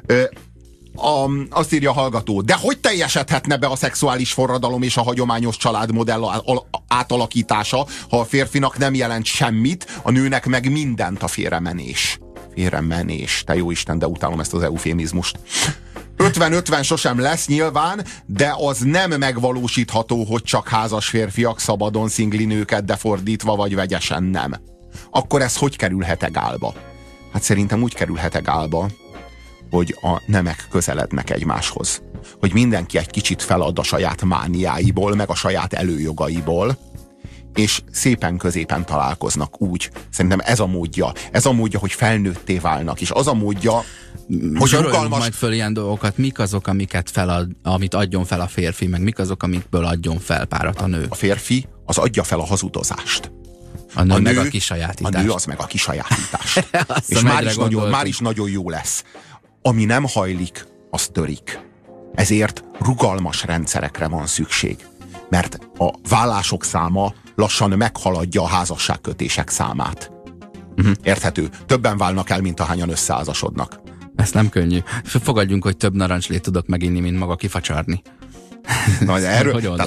Azt írja a hallgató, de hogy teljesedhetne be a szexuális forradalom és a hagyományos családmodell átalakítása, ha a férfinak nem jelent semmit, a nőnek meg mindent a félremenés. Félremenés, te jó Isten, de utálom ezt az eufémizmust. 50-50 sosem lesz nyilván, de az nem megvalósítható, hogy csak házas férfiak szabadon szingli nőket, de fordítva vagy vegyesen nem. Akkor ez hogy kerülhet egálba? Hát szerintem úgy kerülhet egálba, hogy a nemek közelednek egymáshoz. Hogy mindenki egy kicsit felad a saját mániáiból, meg a saját előjogaiból, és szépen középen találkoznak úgy. Szerintem ez a módja, hogy felnőtté válnak, és az a módja, hogy rugalmas... majd föl ilyen dolgokat, mik azok, amit adjon fel a férfi, meg mik azok, amikből adjon fel párat a nő. A férfi az adja fel a hazudozást. A nő meg a kisajátítás. A nő az meg a kisajátítás. És már is nagyon jó lesz. Ami nem hajlik, az törik. Ezért rugalmas rendszerekre van szükség. Mert a vállások száma lassan meghaladja a házasságkötések számát. Érthető? Többen válnak el, mint ahányan összeházasodnak. Ez nem könnyű. Fogadjunk, hogy több narancslét tudok meginni, mint maga kifacsarni. Na, erről,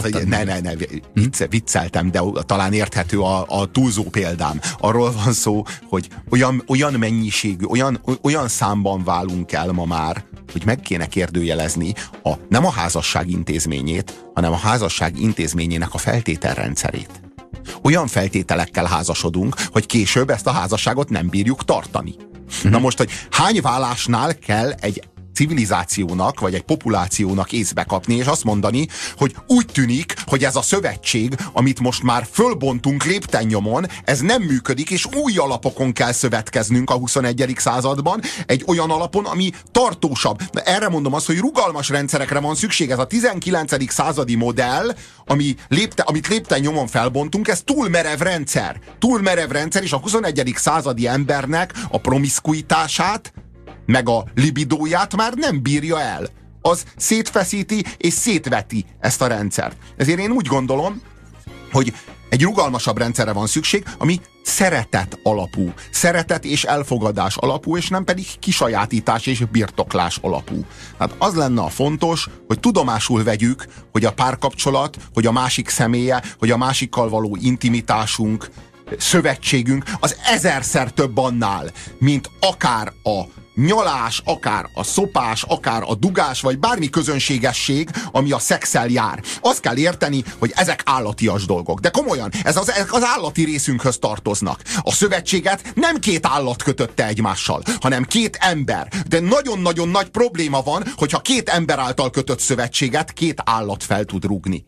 vicceltem, de talán érthető a túlzó példám. Arról van szó, hogy olyan mennyiségű, olyan számban válunk el ma már, hogy meg kéne kérdőjelezni nem a házasság intézményét, hanem a házasság intézményének a feltételrendszerét. Olyan feltételekkel házasodunk, hogy később ezt a házasságot nem bírjuk tartani. Na most, hogy hány vállásnál kell egy civilizációnak, vagy egy populációnak észbe kapni, és azt mondani, hogy úgy tűnik, hogy ez a szövetség, amit most már fölbontunk léptennyomon, ez nem működik, és új alapokon kell szövetkeznünk a 21. században, egy olyan alapon, ami tartósabb. De erre mondom azt, hogy rugalmas rendszerekre van szükség. Ez a 19. századi modell, amit léptennyomon felbontunk, ez túl merev rendszer. Túl merev rendszer, és a 21. századi embernek a promiszkuitását, meg a libidóját már nem bírja el. Az szétfeszíti és szétveti ezt a rendszert. Ezért én úgy gondolom, hogy egy rugalmasabb rendszerre van szükség, ami szeretet alapú, szeretet és elfogadás alapú, és nem pedig kisajátítás és birtoklás alapú. Hát az lenne a fontos, hogy tudomásul vegyük, hogy a párkapcsolat, hogy a másik személye, hogy a másikkal való intimitásunk, szövetségünk az 1000-szer több annál, mint akár a nyalás, akár a szopás, akár a dugás, vagy bármi közönségesség, ami a szexszel jár. Azt kell érteni, hogy ezek állatias dolgok. De komolyan, ezek az állati részünkhöz tartoznak. A szövetséget nem két állat kötötte egymással, hanem két ember. De nagyon-nagyon nagy probléma van, hogyha két ember által kötött szövetséget két állat fel tud rúgni.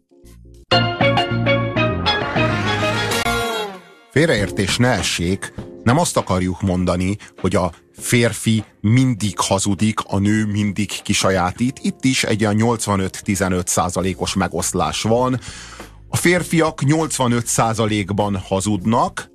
Félreértés ne essék, nem azt akarjuk mondani, hogy a férfi mindig hazudik, a nő mindig kisajátít. Itt is egy olyan 85-15%-os megoszlás van. A férfiak 85%-ban hazudnak,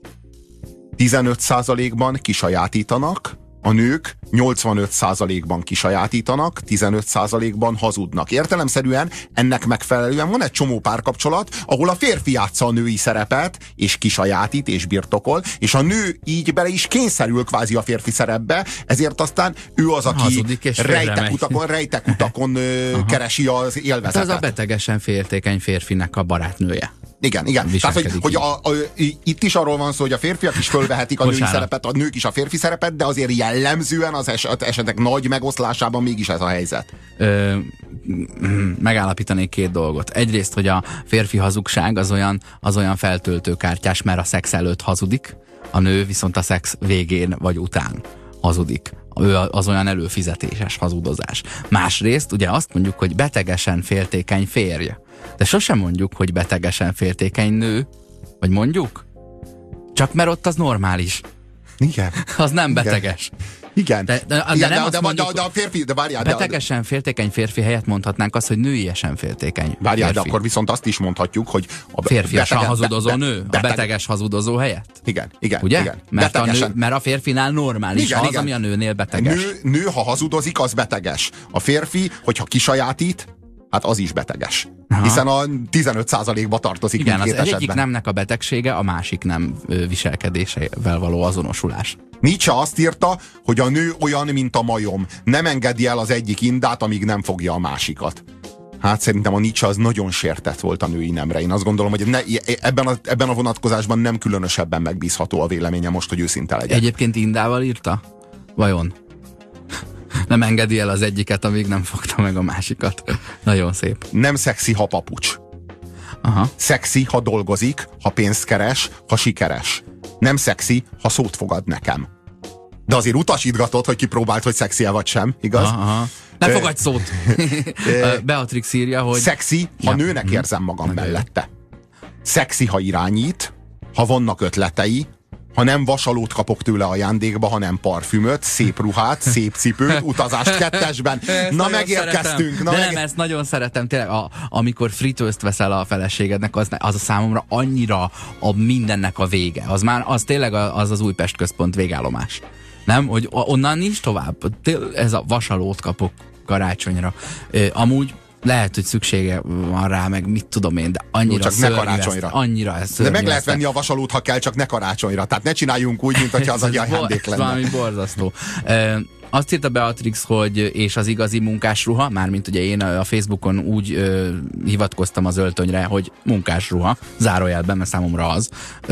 15%-ban kisajátítanak, a nők 85%-ban kisajátítanak, 15%-ban hazudnak. Értelemszerűen ennek megfelelően van egy csomó párkapcsolat, ahol a férfi játsza a női szerepet, és kisajátít, és birtokol, és a nő így bele is kényszerül kvázi a férfi szerepbe, ezért aztán ő az, aki rejtek utakon keresi az élvezetet. Hát az a betegesen féltékeny férfinek a barátnője. Igen. Tehát, hogy itt is arról van szó, hogy a férfiak is fölvehetik a női szerepet, a nők is a férfi szerepet, de azért jellemzően az esetek nagy megoszlásában mégis ez a helyzet. Megállapítanék két dolgot. Egyrészt, hogy a férfi hazugság az olyan feltöltőkártyás, mert a szex előtt hazudik, a nő viszont a szex végén vagy után hazudik. Az olyan előfizetéses hazudozás. Másrészt ugye azt mondjuk, hogy betegesen féltékeny férj. De sosem mondjuk, hogy betegesen féltékeny nő. Vagy mondjuk? Csak mert ott az normális. Igen. Az nem beteges. Igen. De a férfi, de várjál. Betegesen féltékeny férfi helyett mondhatnánk azt, hogy nőiesen féltékeny. Várjál, de akkor viszont azt is mondhatjuk, hogy a férfiasan hazudozó nő, a beteges hazudozó helyett. Igen. Ugye? Igen. Mert a férfinál normális igen, az, ami a nőnél beteges. Nő, ha hazudozik, az beteges. A férfi, hogyha kisajátít, hát az is beteges. Aha. Hiszen a 15%-ba tartozik mindkét esetben. Az egyik nemnek a betegsége, a másik nem viselkedésével való azonosulás. Nietzsche azt írta, hogy a nő olyan, mint a majom. Nem engedi el az egyik indát, amíg nem fogja a másikat. Hát szerintem a Nietzsche az nagyon sértett volt a női nemre. Én azt gondolom, hogy ebben a vonatkozásban nem különösebben megbízható a véleménye most, hogy őszinte legyek. Egyébként indával írta? Vajon? Nem engedi el az egyiket, amíg nem fogta meg a másikat. Nagyon szép. Nem szexi, ha papucs. Aha. Szexi, ha dolgozik, ha pénzt keres, ha sikeres. Nem szexi, ha szót fogad nekem. De azért utasítgatod, hogy kipróbált, hogy szexi-e vagy sem, igaz? Aha. Ne fogadj szót! Beatrix írja, hogy... Szexi, ha nőnek érzem magam mellette. Szexi, ha irányít, ha vannak ötletei, ha nem vasalót kapok tőle ajándékba, hanem parfümöt, szép ruhát, szép cipőt, utazást kettesben. Na megérkeztünk. Nem, ezt nagyon szeretem. Tényleg, amikor fritőzt veszel a feleségednek, az a számomra annyira a mindennek a vége. Az tényleg az Újpest központ végállomás. Nem? Hogy onnan nincs tovább. Ez a vasalót kapok karácsonyra. Amúgy lehet, hogy szüksége van rá, meg mit tudom én, de annyira csak ne karácsonyra. Annyira de meg lehet venni a vasalót, ha kell, csak ne karácsonyra. Tehát ne csináljunk úgy, mint hogyha az egy ajándék lenne. Valami borzasztó. Azt írta Beatrix, hogy és az igazi munkásruha, mármint ugye én a Facebookon úgy hivatkoztam az öltönyre, hogy munkásruha, zárójelben, mert számomra az.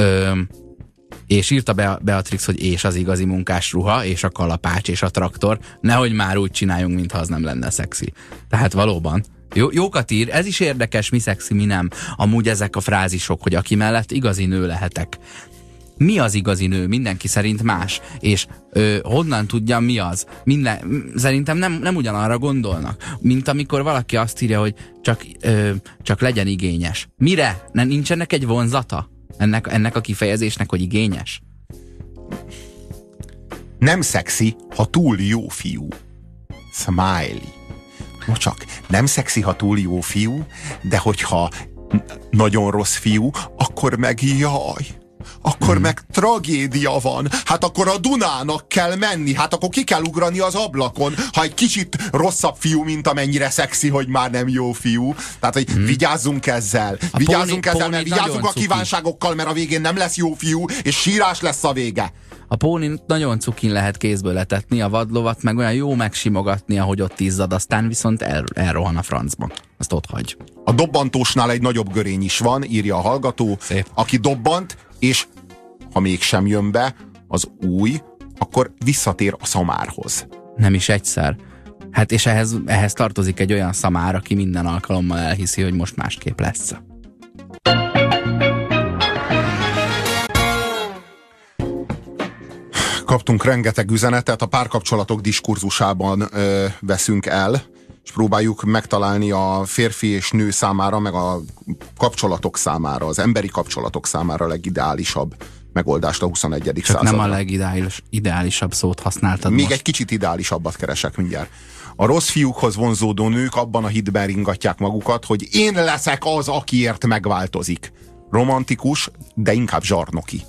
És írta Beatrix, hogy és az igazi munkásruha, és a kalapács, és a traktor. Nehogy már úgy csináljunk, mintha az nem lenne szexi. Tehát valóban. Jókat ír, ez is érdekes, mi szexi, mi nem. Amúgy ezek a frázisok, hogy aki mellett igazi nő lehetek. Mi az igazi nő? Mindenki szerint más. És honnan tudja, mi az? Szerintem nem ugyanarra gondolnak. Mint amikor valaki azt írja, hogy csak legyen igényes. Mire? Nincsenek egy vonzata? Ennek a kifejezésnek, hogy igényes? Nem szexi, ha túl jó fiú. Smiley. No csak, nem szexi, ha túl jó fiú, de hogyha nagyon rossz fiú, akkor meg jaj. Akkor meg tragédia van. Hát akkor a Dunának kell menni. Hát akkor ki kell ugrani az ablakon. Ha egy kicsit rosszabb fiú, mint amennyire szexi, hogy már nem jó fiú. Tehát, hogy vigyázzunk ezzel. Vigyázzunk a kívánságokkal, mert a végén nem lesz jó fiú, és sírás lesz a vége. A pónin nagyon cukin lehet kézből letetni, a vadlovat meg olyan jó megsimogatni, ahogy ott izzad, aztán viszont elrohan a francba. Azt ott hagy. A dobbantósnál egy nagyobb görény is van, írja a hallgató. Szép. Aki dobbant, és ha mégsem jön be az új, akkor visszatér a szamárhoz. Nem is egyszer. Hát és ehhez tartozik egy olyan szamár, aki minden alkalommal elhiszi, hogy most másképp lesz. Kaptunk rengeteg üzenetet, a párkapcsolatok diskurzusában veszünk el, és próbáljuk megtalálni a férfi és nő számára, meg a kapcsolatok számára, az emberi kapcsolatok számára a legideálisabb megoldást a 21. századra. Nem a legideálisabb szót használtad Még most. egy kicsit ideálisabbat keresek mindjárt. A rossz fiúkhoz vonzódó nők abban a hitben ringatják magukat, hogy én leszek az, akiért megváltozik. Romantikus, de inkább zsarnoki.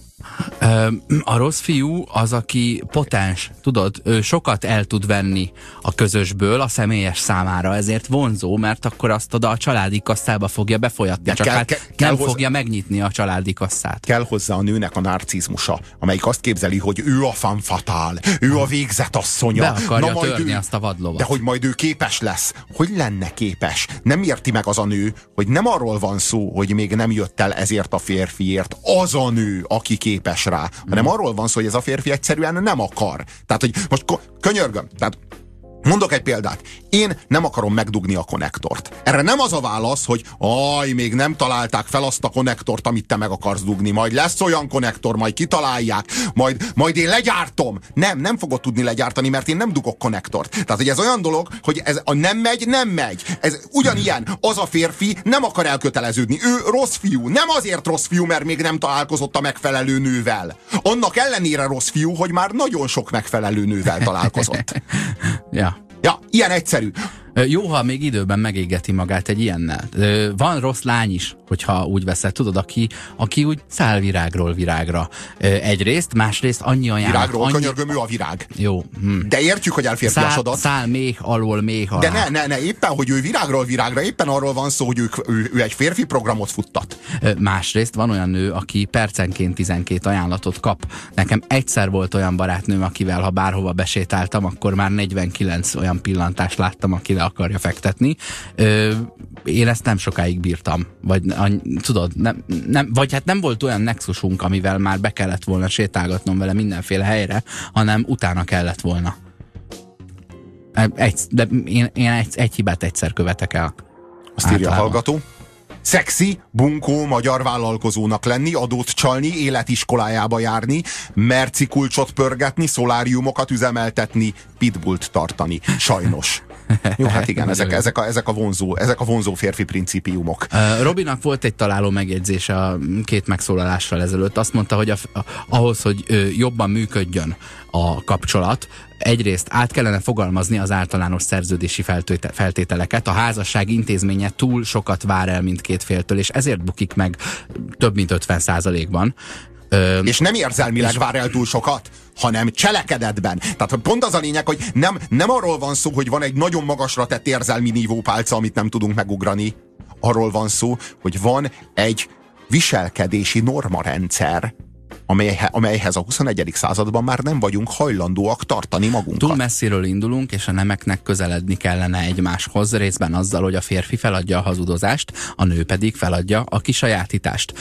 A rossz fiú az, aki potens, tudod, ő sokat el tud venni a közösből a személyes számára, ezért vonzó, mert akkor azt oda a családi kasszába fogja befolyatni, csak nem fogja megnyitni a családi kasszát. Kell hozzá a nőnek a narcizmusa, amelyik azt képzeli, hogy ő a femme fatale, ő a végzetasszonya. Be akarja törni azt a vadlovat. De hogy majd ő képes lesz. Hogy lenne képes? Nem érti meg az a nő, hogy nem arról van szó, hogy még nem jött el ezért a férfiért az a nő, aki képes rá, hanem arról van szó, hogy ez a férfi egyszerűen nem akar. Tehát, hogy most könyörgöm, tehát mondok egy példát. Én nem akarom megdugni a konnektort. Erre nem az a válasz, hogy még nem találták fel azt a konnektort, amit te meg akarsz dugni. Majd lesz olyan konnektor, majd kitalálják, majd én legyártom. Nem fogod tudni legyártani, mert én nem dugok konnektort. Tehát, hogy ez olyan dolog, hogy ez a nem megy. Ez ugyanilyen. Az a férfi nem akar elköteleződni. Ő rossz fiú. Nem azért rossz fiú, mert még nem találkozott a megfelelő nővel. Annak ellenére rossz fiú, hogy már nagyon sok megfelelő nővel találkozott. Ja, ilyen egyszerű. Jó, ha még időben megégeti magát egy ilyennel. Van rossz lány is, hogyha úgy veszed, tudod, aki úgy száll virágról virágra. Egyrészt, másrészt annyi ajánlat. Virágról, könyörgöm, ő a virág. Jó. De értjük, hogy elférfiasodott. Száll méh alól méh alá. De ne, éppen, hogy ő virágról virágra, éppen arról van szó, hogy ő egy férfi programot futtat. Másrészt van olyan nő, aki percenként 12 ajánlatot kap. Nekem egyszer volt olyan barátnőm, akivel ha bárhova besétáltam, akkor már 49 olyan pillantást láttam, aki le akarja fektetni. Én ezt nem sokáig bírtam. Vagy tudod, vagy hát nem volt olyan nexusunk, amivel már be kellett volna sétálgatnom vele mindenféle helyre, hanem utána kellett volna. De én egy hibát egyszer követek el. Azt írja a hallgató. szexi, bunkó magyar vállalkozónak lenni, adót csalni, életiskolájába járni, merci kulcsot pörgetni, szoláriumokat üzemeltetni, pitbullt tartani. Sajnos. Jó, hát igen, ezek a vonzó férfi principiumok. Robinak volt egy találó megjegyzése a 2 megszólalással ezelőtt. Azt mondta, hogy ahhoz, hogy jobban működjön a kapcsolat, egyrészt át kellene fogalmazni az általános szerződési feltételeket. A házasság intézménye túl sokat vár el mindkét féltől, és ezért bukik meg több mint 50%-ban. És nem érzelmileg vár el túl sokat, hanem cselekedetben. Tehát pont az a lényeg, hogy nem arról van szó, hogy van egy nagyon magasra tett érzelmi nívópálca, amit nem tudunk megugrani. Arról van szó, hogy van egy viselkedési normarendszer, amelyhez a 21. században már nem vagyunk hajlandóak tartani magunkat. Túl messziről indulunk, és a nemeknek közeledni kellene egymáshoz, részben azzal, hogy a férfi feladja a hazudozást, a nő pedig feladja a kisajátítást.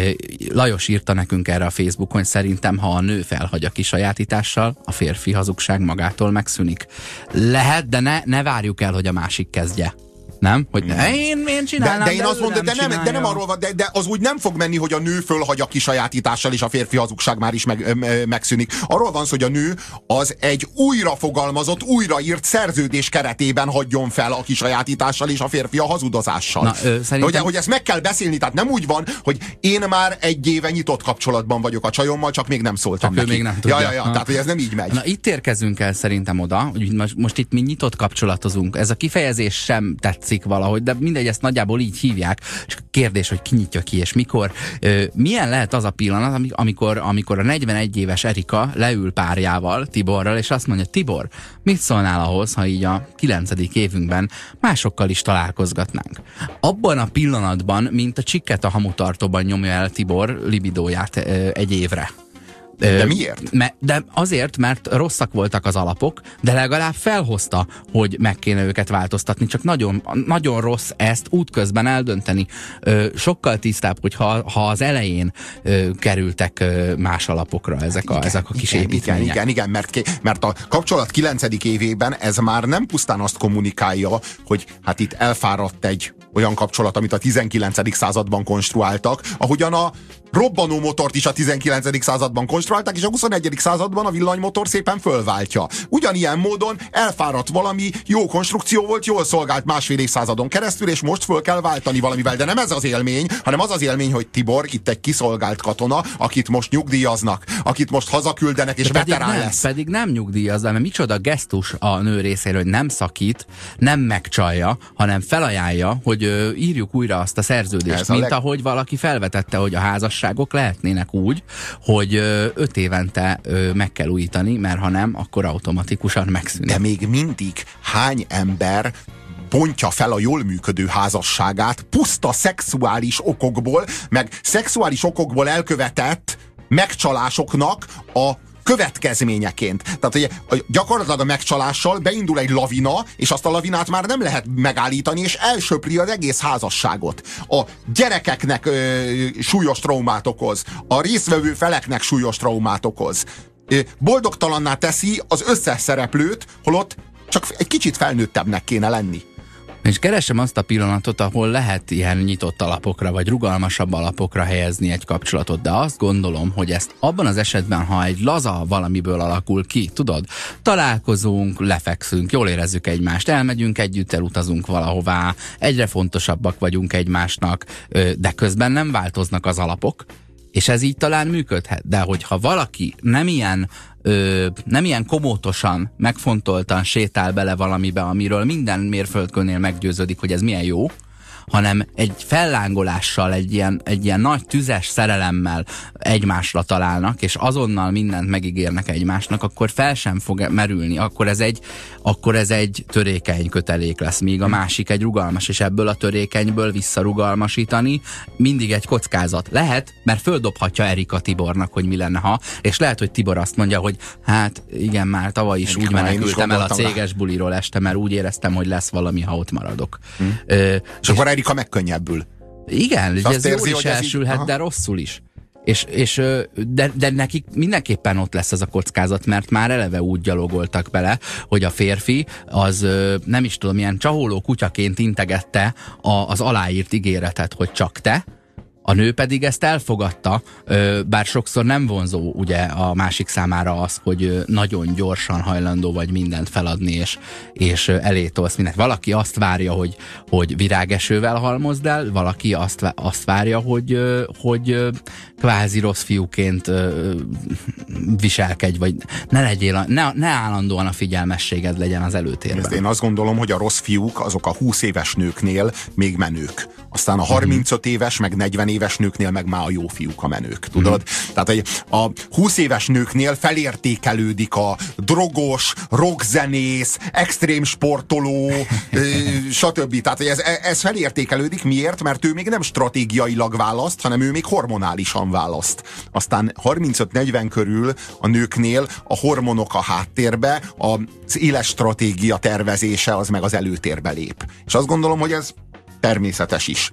Lajos írta nekünk erre a Facebookon, hogy szerintem, ha a nő felhagy a kisajátítással, a férfi hazugság magától megszűnik. Lehet, de ne várjuk el, hogy a másik kezdje. Nem? Hogy én csinálnám, de én azt mondom, de nem arról van, de az úgy nem fog menni, hogy a nő fölhagy a kisajátítással, és a férfi hazugság már is megszűnik. Arról van szó, hogy a nő az egy újrafogalmazott, újraírt szerződés keretében hagyjon fel a kisajátítással, és a férfi a hazudozással. Szerintem... Ugye, hogy ezt meg kell beszélni, tehát nem úgy van, hogy én már 1 éve nyitott kapcsolatban vagyok a csajommal, csak még nem szóltam neki. Ő még nem tudja. Tehát, hogy ez nem így megy. Na, itt érkezünk el szerintem oda, hogy most itt mi nyitott kapcsolatozunk. Ez a kifejezés sem tetszik valahogy, de mindegy, ezt nagyjából így hívják, és a kérdés, hogy ki nyitja ki, és mikor. Milyen lehet az a pillanat, amikor a 41 éves Erika leül párjával, Tiborral, és azt mondja, Tibor, mit szólnál ahhoz, ha így a 9. évünkben másokkal is találkozgatnánk? Abban a pillanatban, mint a csikket a hamutartóban nyomja el Tibor libidóját 1 évre. De miért? De azért, mert rosszak voltak az alapok, de legalább felhozta, hogy meg kéne őket változtatni, csak nagyon, nagyon rossz ezt útközben eldönteni. Sokkal tisztább, hogy ha az elején kerültek más alapokra ezek a kis építmények. Igen, mert a kapcsolat 9. évében ez már nem pusztán azt kommunikálja, hogy hát itt elfáradt egy olyan kapcsolat, amit a 19. században konstruáltak, ahogyan a robbanó motort is a 19. században konstruálták, és a 21. században a villanymotor szépen fölváltja. Ugyanilyen módon elfáradt valami, jó konstrukció volt, jól szolgált 1,5 évszázadon keresztül, és most föl kell váltani valamivel. De nem ez az élmény, hanem az az élmény, hogy Tibor itt egy kiszolgált katona, akit most nyugdíjaznak, akit most hazaküldenek, és veterán lesz. Pedig nem nyugdíjaz, mert micsoda gesztus a nő részéről, hogy nem szakít, nem megcsalja, hanem felajánlja, hogy írjuk újra azt a szerződést, ahogy valaki felvetette, hogy a házasságok lehetnének úgy, hogy 5 évente meg kell újítani, mert ha nem, akkor automatikusan megszűnik. De még mindig hány ember bontja fel a jól működő házasságát puszta szexuális okokból, meg szexuális okokból elkövetett megcsalásoknak a következményeként. Tehát ugye, gyakorlatilag a megcsalással beindul egy lavina, és azt a lavinát már nem lehet megállítani, és elsöpri az egész házasságot. A gyerekeknek súlyos traumát okoz, a résztvevő feleknek súlyos traumát okoz. Boldogtalanná teszi az összes szereplőt, holott csak egy kicsit felnőttebbnek kéne lenni. És keresem azt a pillanatot, ahol lehet ilyen nyitott alapokra, vagy rugalmasabb alapokra helyezni egy kapcsolatot, de azt gondolom, hogy ezt abban az esetben, ha egy laza valamiből alakul ki, tudod, találkozunk, lefekszünk, jól érezzük egymást, elmegyünk együtt, elutazunk valahová, egyre fontosabbak vagyunk egymásnak, de közben nem változnak az alapok, és ez így talán működhet. De hogyha valaki nem ilyen komótosan, megfontoltan sétál bele valamibe, amiről minden mérföldkőnél meggyőződik, hogy ez milyen jó, hanem egy fellángolással, egy ilyen nagy tüzes szerelemmel egymásra találnak, és azonnal mindent megígérnek egymásnak, akkor fel sem fog merülni, akkor ez egy törékeny kötelék lesz, míg a másik egy rugalmas, és ebből a törékenyből visszarugalmasítani mindig egy kockázat. Lehet, mert földobhatja Erika Tibornak, hogy mi lenne, ha, és lehet, hogy Tibor azt mondja, hogy hát igen, már tavaly is úgy menekültem el a céges buliról este, mert úgy éreztem, hogy lesz valami, ha ott maradok. És akkor Erika megkönnyebbül. Igen, ez jól is elsülhet, de rosszul is. De nekik mindenképpen ott lesz ez a kockázat, mert már eleve úgy gyalogoltak bele, hogy a férfi az nem is tudom, ilyen csaholó kutyaként integette az aláírt ígéretet, hogy csak te. A nő pedig ezt elfogadta, bár sokszor nem vonzó ugye a másik számára az, hogy nagyon gyorsan hajlandó vagy mindent feladni, és elé tolsz mindent. Valaki azt várja, hogy virágesővel halmozd el, valaki azt várja, hogy kvázi rossz fiúként viselkedj, vagy ne állandóan a figyelmességed legyen az előtérben. Én azt gondolom, hogy a rossz fiúk azok a 20 éves nőknél még menők. Aztán a 35 éves, meg 40 éves nőknél meg már a jó fiúk a menők, tudod? Tehát a 20 éves nőknél felértékelődik a drogos, rockzenész, extrém sportoló, stb. Tehát ez felértékelődik. Miért? Mert ő még nem stratégiailag választ, hanem ő még hormonálisan választ. Aztán 35-40 körül a nőknél a hormonok a háttérbe, az éles stratégia tervezése az meg az előtérbe lép. És azt gondolom, hogy ez természetes is.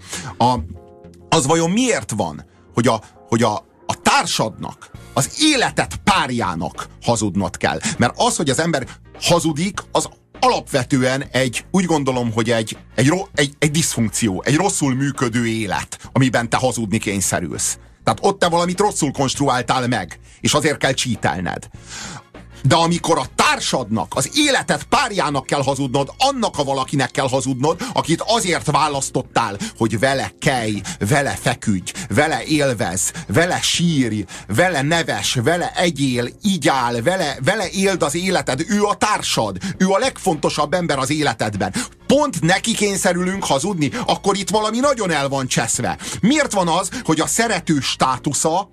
Az vajon miért van, hogy a társadnak, az életet párjának hazudnod kell? Mert az, hogy az ember hazudik, az alapvetően úgy gondolom, hogy egy diszfunkció, egy rosszul működő élet, amiben te hazudni kényszerülsz. Tehát ott te valamit rosszul konstruáltál meg, és azért kell cheatelned. De amikor a társadnak, az életed párjának kell hazudnod, annak a valakinek kell hazudnod, akit azért választottál, hogy vele kelj, vele feküdj, vele élvezz, vele sírj, vele neves, vele egyél, igyál, vele éld az életed. Ő a társad, ő a legfontosabb ember az életedben. Pont neki kényszerülünk hazudni, akkor itt valami nagyon el van cseszve. Miért van az, hogy a szerető státusza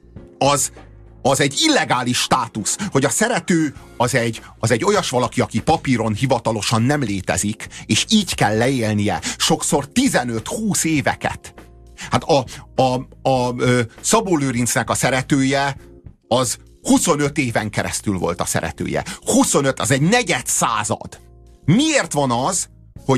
az egy illegális státusz, hogy a szerető az egy olyas valaki, aki papíron hivatalosan nem létezik, és így kell leélnie sokszor 15-20 éveket. Hát a Szabó Lőrincnek a szeretője az 25 éven keresztül volt a szeretője. 25, az egy negyedszázad. Miért van az,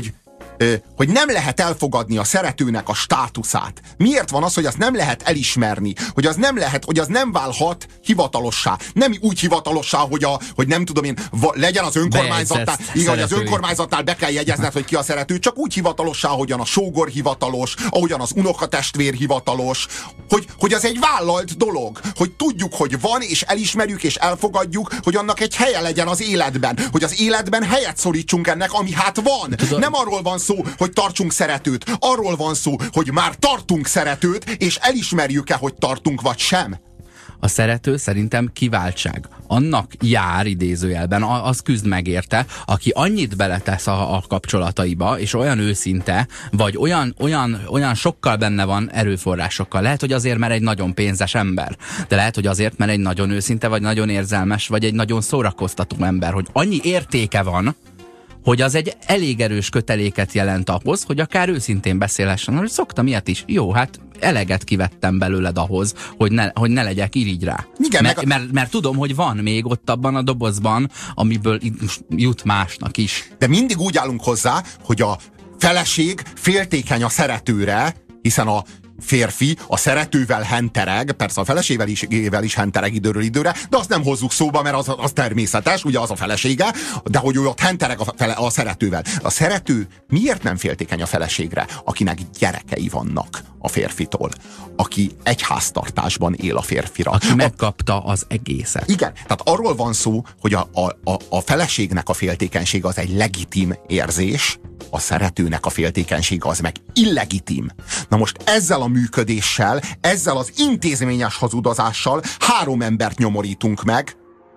hogy nem lehet elfogadni a szeretőnek a státuszát? Miért van az, hogy azt nem lehet elismerni? Hogy az nem válhat hivatalossá. Nem úgy hivatalossá, hogy nem tudom én, legyen az önkormányzatnál, igen, hogy az önkormányzatnál be kell jegyezned, hogy ki a szerető, csak úgy hivatalossá, ahogyan a sógor hivatalos, ahogyan az unokatestvér hivatalos, hogy az egy vállalt dolog, hogy tudjuk, hogy van, és elismerjük, és elfogadjuk, hogy annak egy helye legyen az életben, hogy az életben helyet szorítsunk ennek, ami hát van. Nem arról van szó, hogy tartsunk szeretőt. Arról van szó, hogy már tartunk szeretőt, és elismerjük-e, hogy tartunk, vagy sem. A szerető szerintem kiváltság. Annak jár idézőjelben, az küzd meg érte, aki annyit beletesz a kapcsolataiba, és olyan őszinte, vagy olyan sokkal benne van erőforrásokkal. Lehet, hogy azért, mert egy nagyon pénzes ember, de lehet, hogy azért, mert egy nagyon őszinte, vagy nagyon érzelmes, vagy egy nagyon szórakoztató ember, hogy annyi értéke van, hogy az egy elég erős köteléket jelent ahhoz, hogy akár őszintén beszélhessen, hogy szoktam ilyet is. Jó, hát eleget kivettem belőled ahhoz, hogy ne legyek irigy rá. Igen, mert tudom, hogy van még ott abban a dobozban, amiből jut másnak is. De mindig úgy állunk hozzá, hogy a feleség féltékeny a szeretőre, hiszen a férfi a szeretővel hentereg, persze a feleségével is hentereg időről időre, de azt nem hozzuk szóba, mert az természetes, ugye az a felesége, de hogy ő ott hentereg a szeretővel. A szerető miért nem féltékeny a feleségre, akinek gyerekei vannak a férfitól, aki egy háztartásban él a férfira. Aki megkapta az egészet. Igen, tehát arról van szó, hogy a feleségnek a féltékenysége az egy legitim érzés, a szeretőnek a féltékenysége az meg illegitim. Na most ezzel a működéssel, ezzel az intézményes hazudozással 3 embert nyomorítunk meg.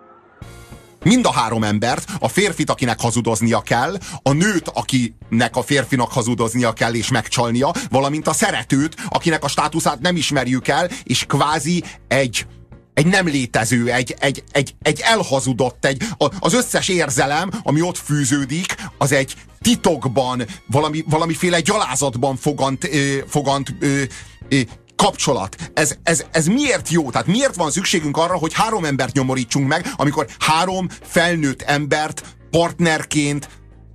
Mind a 3 embert, a férfit, akinek hazudoznia kell, a nőt, akinek a férfinak hazudoznia kell és megcsalnia, valamint a szeretőt, akinek a státuszát nem ismerjük el, és kvázi egy nem létező, egy elhazudott, az összes érzelem, ami ott fűződik, az egy titokban, valamiféle gyalázatban fogant kapcsolat. Ez miért jó? Tehát miért van szükségünk arra, hogy 3 embert nyomorítsunk meg, amikor 3 felnőtt embert partnerként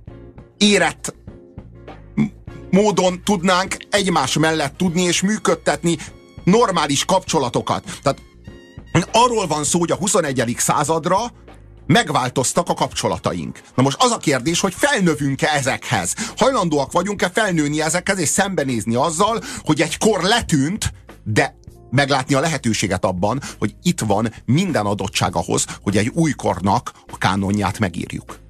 érett módon tudnánk egymás mellett tudni és működtetni normális kapcsolatokat. Tehát arról van szó, hogy a 21. századra megváltoztak a kapcsolataink. Na most az a kérdés, hogy felnövünk-e ezekhez? Hajlandóak vagyunk-e felnőni ezekhez, és szembenézni azzal, hogy egy kor letűnt, de meglátni a lehetőséget abban, hogy itt van minden adottság ahhoz, hogy egy új kornak a kánonját megírjuk.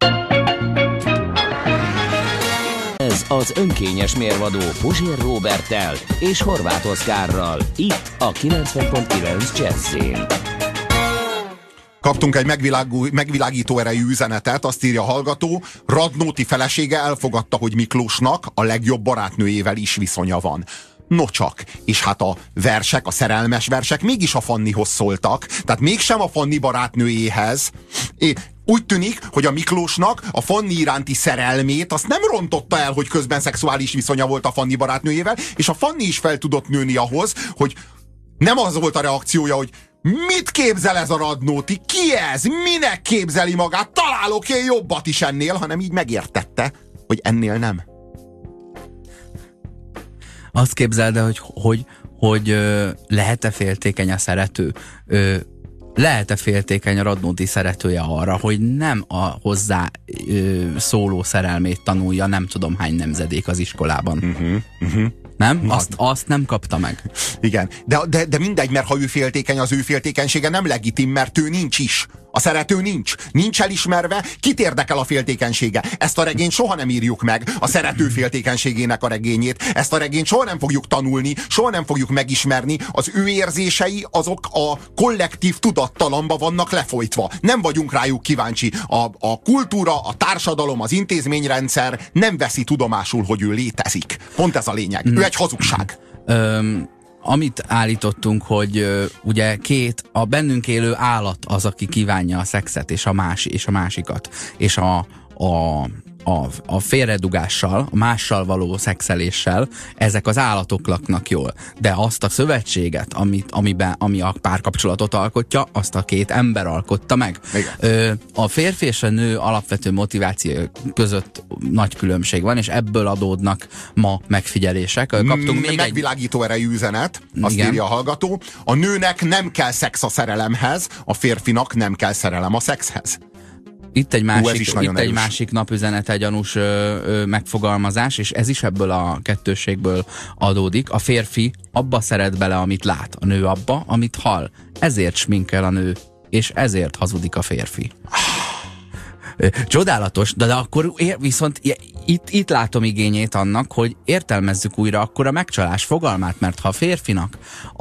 Ez az önkényes mérvadó Puzsér Róberttel és Horváth Oszkárral, itt a 90.9 Jazzyn. Kaptunk egy megvilágító erejű üzenetet, azt írja a hallgató, Radnóti felesége elfogadta, hogy Miklósnak a legjobb barátnőjével is viszonya van. Nocsak. És hát a versek, a szerelmes versek mégis a Fannihoz szóltak, tehát mégsem a Fanni barátnőjéhez. Úgy tűnik, hogy a Miklósnak a Fanni iránti szerelmét azt nem rontotta el, hogy közben szexuális viszonya volt a Fanni barátnőjével, és a Fanni is fel tudott nőni ahhoz, hogy nem az volt a reakciója, hogy mit képzel ez a Radnóti? Ki ez? Minek képzeli magát? Találok én jobbat is ennél, hanem így megértette, hogy ennél nem. Azt képzeld el, hogy lehet-e féltékeny a szerető? Lehet-e féltékeny a Radnóti szeretője arra, hogy nem a hozzá szóló szerelmét tanulja nem tudom hány nemzedék az iskolában? Nem? Azt nem kapta meg. Igen, de mindegy, mert ha ő féltékeny, az ő féltékenysége nem legitim, mert ő nincs is. A szerető nincs. Nincs elismerve, kit érdekel a féltékenysége. Ezt a regényt soha nem írjuk meg, a szerető féltékenységének a regényét. Ezt a regényt soha nem fogjuk tanulni, soha nem fogjuk megismerni. Az ő érzései azok a kollektív tudattalamba vannak lefolytva. Nem vagyunk rájuk kíváncsi. A kultúra, a társadalom, az intézményrendszer nem veszi tudomásul, hogy ő létezik. Pont ez a lényeg. Ő egy hazugság. Amit állítottunk, hogy ugye a bennünk élő állat az, aki kívánja a szexet, és a másikat. És a félredugással, a mással való szexeléssel ezek az állatok laknak jól. De azt a szövetséget, ami a párkapcsolatot alkotja, azt a két ember alkotta meg. A férfi és a nő alapvető motiváció között nagy különbség van, és ebből adódnak ma megfigyelések. Kaptunk még megvilágító erejű üzenet, azt igen. Írja a hallgató. A nőnek nem kell szex a szerelemhez, a férfinak nem kell szerelem a szexhez. Itt egy másik napüzenete gyanús megfogalmazás, és ez is ebből a kettősségből adódik. A férfi abba szeret bele, amit lát, a nő abba, amit hall. Ezért sminkel a nő, és ezért hazudik a férfi. Csodálatos, de akkor viszont itt látom igényét annak, hogy értelmezzük újra akkor a megcsalás fogalmát, mert ha a férfinak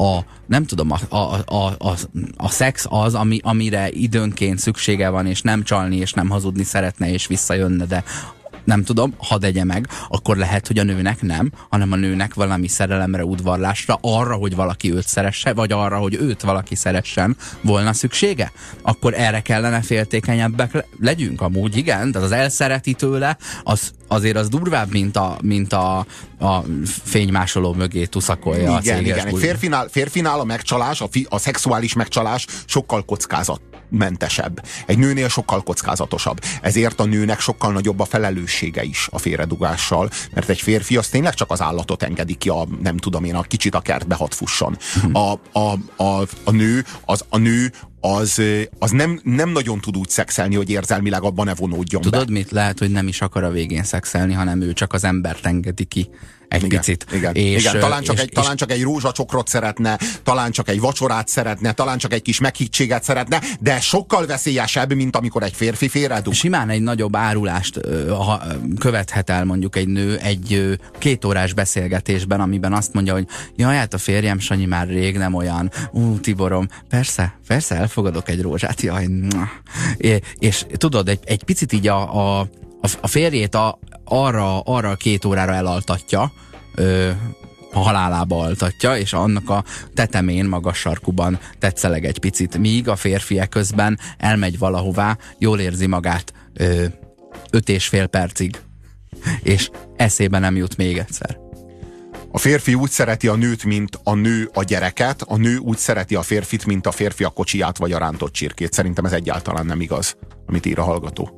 a szex az, amire időnként szüksége van, és nem csalni, és nem hazudni szeretne, és visszajönne, de nem tudom, hadd egye meg, akkor lehet, hogy a nőnek nem, hanem a nőnek valami szerelemre, udvarlásra, arra, hogy valaki őt szeresse, vagy arra, hogy őt valaki szeressen, volna szüksége? Akkor erre kellene féltékenyebbek legyünk amúgy, igen? Tehát az elszereti tőle, azért az durvább, mint a fénymásoló mögé tuszakolja a céges Igen. Egy férfinál a megcsalás, a szexuális megcsalás sokkal kockázatmentesebb. Egy nőnél sokkal kockázatosabb. Ezért a nőnek sokkal nagyobb a felelőssége is a félredugással, mert egy férfi az tényleg csak az állatot engedi ki a kicsit a kertbe hadd fusson. A nő az nem nagyon tud úgy szexelni, hogy érzelmileg abban ne vonódjon be. Tudod mit? Lehet, hogy nem is akar a végén szexelni, hanem ő csak az embert engedi ki egy picit. Igen. Talán csak egy rózsacsokrot szeretne, talán csak egy vacsorát szeretne, talán csak egy kis meghittséget szeretne, de sokkal veszélyesebb, mint amikor egy férfi félredug. Simán egy nagyobb árulást követhet el mondjuk egy nő egy 2 órás beszélgetésben, amiben azt mondja, hogy jaj, hát a férjem Sanyi már rég nem olyan. Tiborom, persze, elfogadok egy rózsát, jaj. És tudod, egy picit így a férjét arra a 2 órára elaltatja, a halálába altatja, és annak a tetemén, magas sarkuban tetszeleg egy picit, míg a férfi közben elmegy valahová, jól érzi magát 5,5 percig, és eszébe nem jut még egyszer. A férfi úgy szereti a nőt, mint a nő a gyereket, a nő úgy szereti a férfit, mint a férfi a kocsiját vagy a rántott csirkét. Szerintem ez egyáltalán nem igaz, amit ír a hallgató.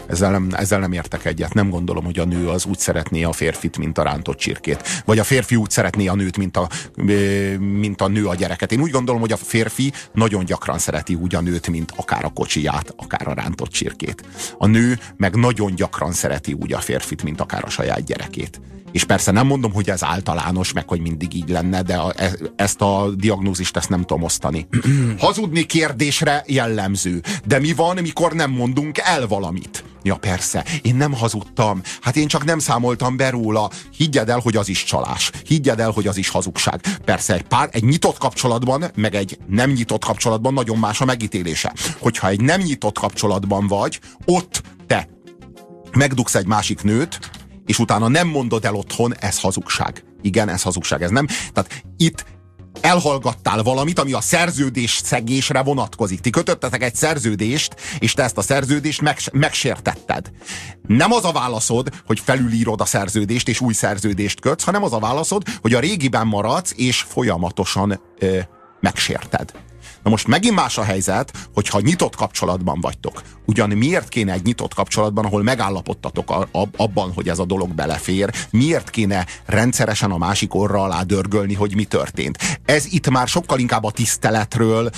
Ezzel nem értek egyet. Nem gondolom, hogy a nő az úgy szeretné a férfit, mint a rántott csirkét. Vagy a férfi úgy szeretné a nőt, mint a nő a gyereket. Én úgy gondolom, hogy a férfi nagyon gyakran szereti úgy a nőt, mint akár a kocsiját, akár a rántott csirkét. A nő meg nagyon gyakran szereti úgy a férfit, mint akár a saját gyerekét. És persze nem mondom, hogy ez általános, meg hogy mindig így lenne, de ezt a diagnózist ezt nem tudom osztani. Hazudni kérdésre jellemző. De mi van, mikor nem mondunk el valamit? Ja persze, én nem hazudtam. Hát én csak nem számoltam be róla. Higgyed el, hogy az is csalás. Higgyed el, hogy az is hazugság. Persze egy nyitott kapcsolatban, meg egy nem nyitott kapcsolatban nagyon más a megítélése. Hogyha egy nem nyitott kapcsolatban vagy, ott te megdugsz egy másik nőt, és utána nem mondod el otthon, ez hazugság. Igen, ez hazugság, ez nem. Tehát itt elhallgattál valamit, ami a szerződés szegésre vonatkozik. Ti kötöttetek egy szerződést, és te ezt a szerződést megsértetted. Nem az a válaszod, hogy felülírod a szerződést, és új szerződést kötsz, hanem az a válaszod, hogy a régiben maradsz, és folyamatosan megsérted. Na most megint más a helyzet, hogyha nyitott kapcsolatban vagytok. Ugyan miért kéne egy nyitott kapcsolatban, ahol megállapodtatok abban, hogy ez a dolog belefér, miért kéne rendszeresen a másik orra alá dörgölni, hogy mi történt? Ez itt már sokkal inkább a tiszteletről,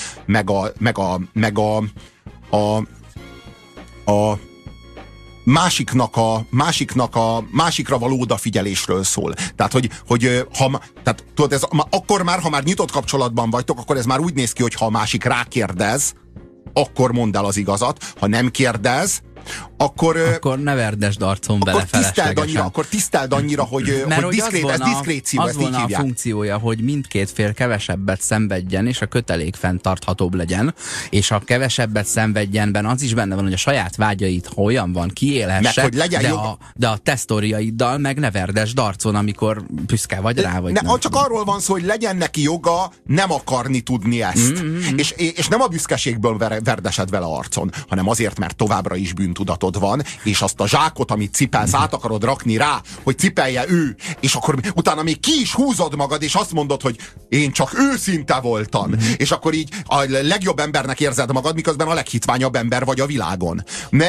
másikra való odafigyelésről szól. Tehát, tehát tudod, akkor már, ha már nyitott kapcsolatban vagytok, akkor ez már úgy néz ki, hogy ha a másik rákérdez, akkor mondd el az igazat. Ha nem kérdez, akkor ne verdesd arcon bele feleslegesen. Akkor tiszteld annyira, hogy diszkréció, az volna a funkciója, hogy mindkét fél kevesebbet szenvedjen, és a kötelék fenntarthatóbb legyen, és a kevesebbet szenvedjenben az is benne van, hogy a saját vágyait, ha olyan van, kiélhesse, de a te sztoriaiddal meg ne verdesd arcon, amikor büszke vagy rá, vagy nem. Csak arról van szó, hogy legyen neki joga nem akarni tudni ezt. És nem a büszkeségből verdesed vele arcon, hanem azért, mert továbbra is bűntudatod van, és azt a zsákot, amit cipelsz, át akarod rakni rá, hogy cipelje ő, és akkor utána még ki is húzod magad, és azt mondod, hogy én csak őszinte voltam. És akkor így a legjobb embernek érzed magad, miközben a leghitványabb ember vagy a világon.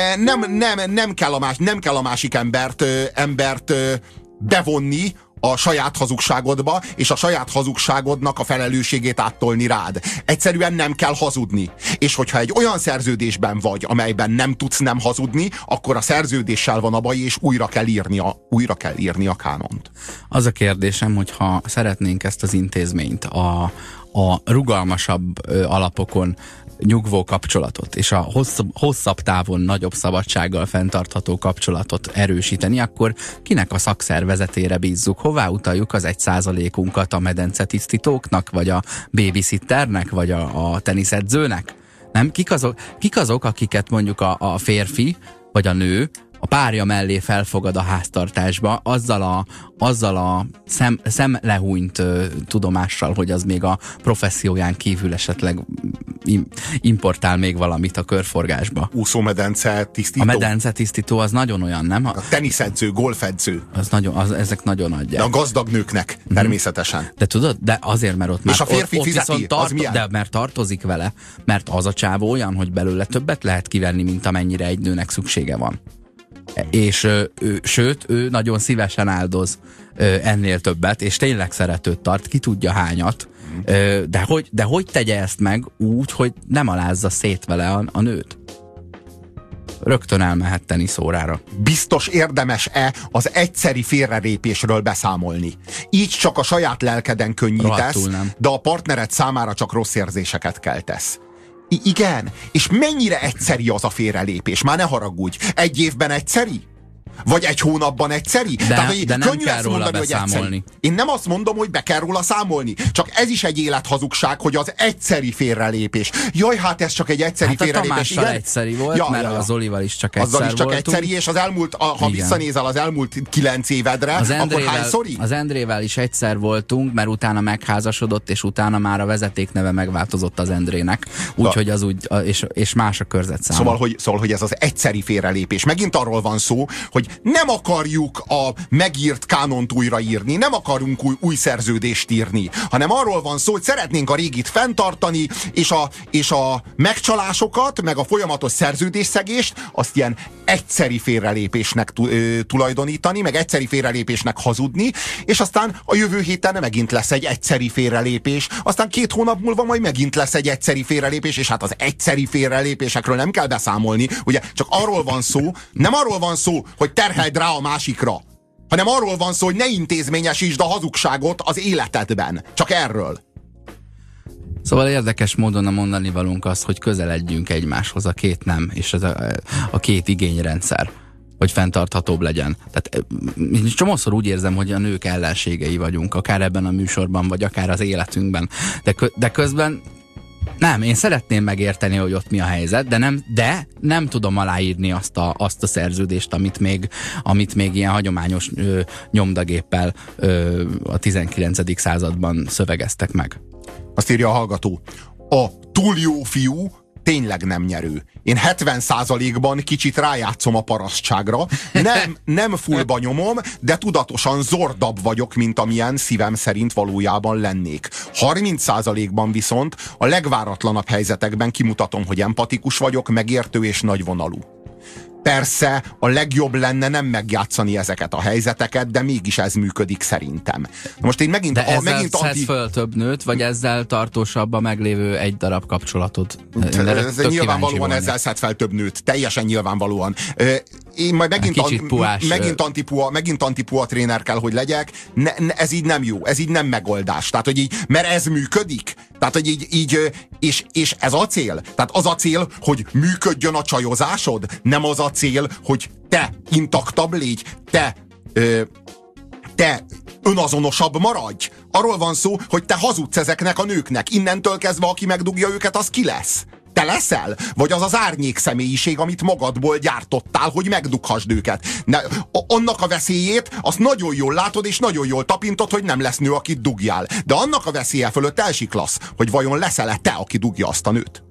Nem kell a másik embert bevonni a saját hazugságodba, és a saját hazugságodnak a felelősségét áttolni rád. Egyszerűen nem kell hazudni. És hogyha egy olyan szerződésben vagy, amelyben nem tudsz nem hazudni, akkor a szerződéssel van a baj, és újra kell írni a kánont. Az a kérdésem, hogyha szeretnénk ezt az intézményt a rugalmasabb alapokon nyugvó kapcsolatot, és a hosszabb távon nagyobb szabadsággal fenntartható kapcsolatot erősíteni, akkor kinek a szakszervezetére bízzuk? Hová utaljuk az 1%-unkat? A medencetisztítóknak, vagy a babysitternek, vagy a teniszedzőnek? Nem? Kik azok, akiket mondjuk a férfi, vagy a nő a párja mellé felfogad a háztartásba, azzal a szemlehúnyt tudomással, hogy az még a professzióján kívül esetleg importál még valamit a körforgásba. Úszómedence tisztító. A medence tisztító az nagyon olyan, nem? A teniszedző, golfedző. Ezek nagyon adják. De a gazdag nőknek, természetesen. De tudod, de azért, mert ott már... És a férfi ott fizeti, de mert tartozik vele, mert az a csávó olyan, hogy belőle többet lehet kivenni, mint amennyire egy nőnek szüksége van. És ő nagyon szívesen áldoz ennél többet, és tényleg szeretőt tart, ki tudja hányat, de hogy tegye ezt meg úgy, hogy nem alázza szét vele a nőt? Rögtön elmehet teniszórára. Biztos érdemes-e az egyszeri félrelépésről beszámolni? Így csak a saját lelkeden könnyítesz, de a partnered számára csak rossz érzéseket keltesz. Igen, és mennyire egyszeri az a félrelépés? Már ne haragudj, egy évben egyszeri? Vagy egy hónapban egyszeri? De nem kell róla beszámolni. Én nem azt mondom, hogy be kell róla számolni. Csak ez is egy élethazugság, hogy az egyszeri félrelépés. Jaj, hát ez csak egy egyszeri félrelépés. Tamással egyszeri volt, mert az Zolival is csak egyszer voltunk. Azzal is csak egyszeri, és az elmúlt, ha visszanézel az elmúlt 9 évedre, akkor hányszori? Az Endrével is egyszer voltunk, mert utána megházasodott, és utána már a vezetékneve megváltozott az Endrének. Úgyhogy az úgy, és más a körzetszáma. Szóval, hogy ez az egyszeri félrelépés. Megint arról van szó, hogy nem akarjuk a megírt kánont újraírni, nem akarunk új szerződést írni, hanem arról van szó, hogy szeretnénk a régit fenntartani, és a megcsalásokat, meg a folyamatos szerződésszegést azt ilyen egyszeri félrelépésnek tulajdonítani, meg egyszeri félrelépésnek hazudni, és aztán a jövő héten megint lesz egy egyszeri félrelépés, aztán 2 hónap múlva majd megint lesz egy egyszeri félrelépés, és hát az egyszeri félrelépésekről nem kell beszámolni, ugye csak arról van szó, nem arról van szó, hogy terheld rá a másikra, hanem arról van szó, hogy ne intézményesítsd a hazugságot az életedben. Csak erről. Szóval érdekes módon a mondani valunk az, hogy közeledjünk egymáshoz a két nem, és a két igényrendszer, hogy fenntarthatóbb legyen. Tehát én csomószor úgy érzem, hogy a nők ellenségei vagyunk, akár ebben a műsorban, vagy akár az életünkben. De közben nem, én szeretném megérteni, hogy ott mi a helyzet, de nem tudom aláírni azt a szerződést, amit még ilyen hagyományos nyomdagéppel a 19. században szövegeztek meg. Azt írja a hallgató. A túl jó fiú tényleg nem nyerő. Én 70%-ban kicsit rájátszom a parasztságra. Nem fullba nyomom, de tudatosan zordabb vagyok, mint amilyen szívem szerint valójában lennék. 30%-ban viszont a legváratlanabb helyzetekben kimutatom, hogy empatikus vagyok, megértő és nagyvonalú. Persze, a legjobb lenne nem megjátszani ezeket a helyzeteket, de mégis ez működik szerintem. Most én megint... De ezzel szedsz föl több nőt, vagy ezzel tartósabb a meglévő egy darab kapcsolatod? Nyilvánvalóan ezzel szed fel több nőt. Teljesen nyilvánvalóan. Én majd megint antipua tréner kell, hogy legyek. Ez így nem jó, ez így nem megoldás. Tehát, hogy így, mert ez működik. Tehát, hogy így és ez a cél. Tehát az a cél, hogy működjön a csajozásod, nem az a cél, hogy te intaktabb légy, te önazonosabb maradj. Arról van szó, hogy te hazudsz ezeknek a nőknek. Innentől kezdve, aki megdugja őket, az ki lesz? Te leszel? Vagy az az árnyék személyiség, amit magadból gyártottál, hogy megdughasd őket? Annak a veszélyét, azt nagyon jól látod, és nagyon jól tapintod, hogy nem lesz nő, akit dugjál. De annak a veszélye fölött elsiklasz, hogy vajon leszel-e te, aki dugja azt a nőt?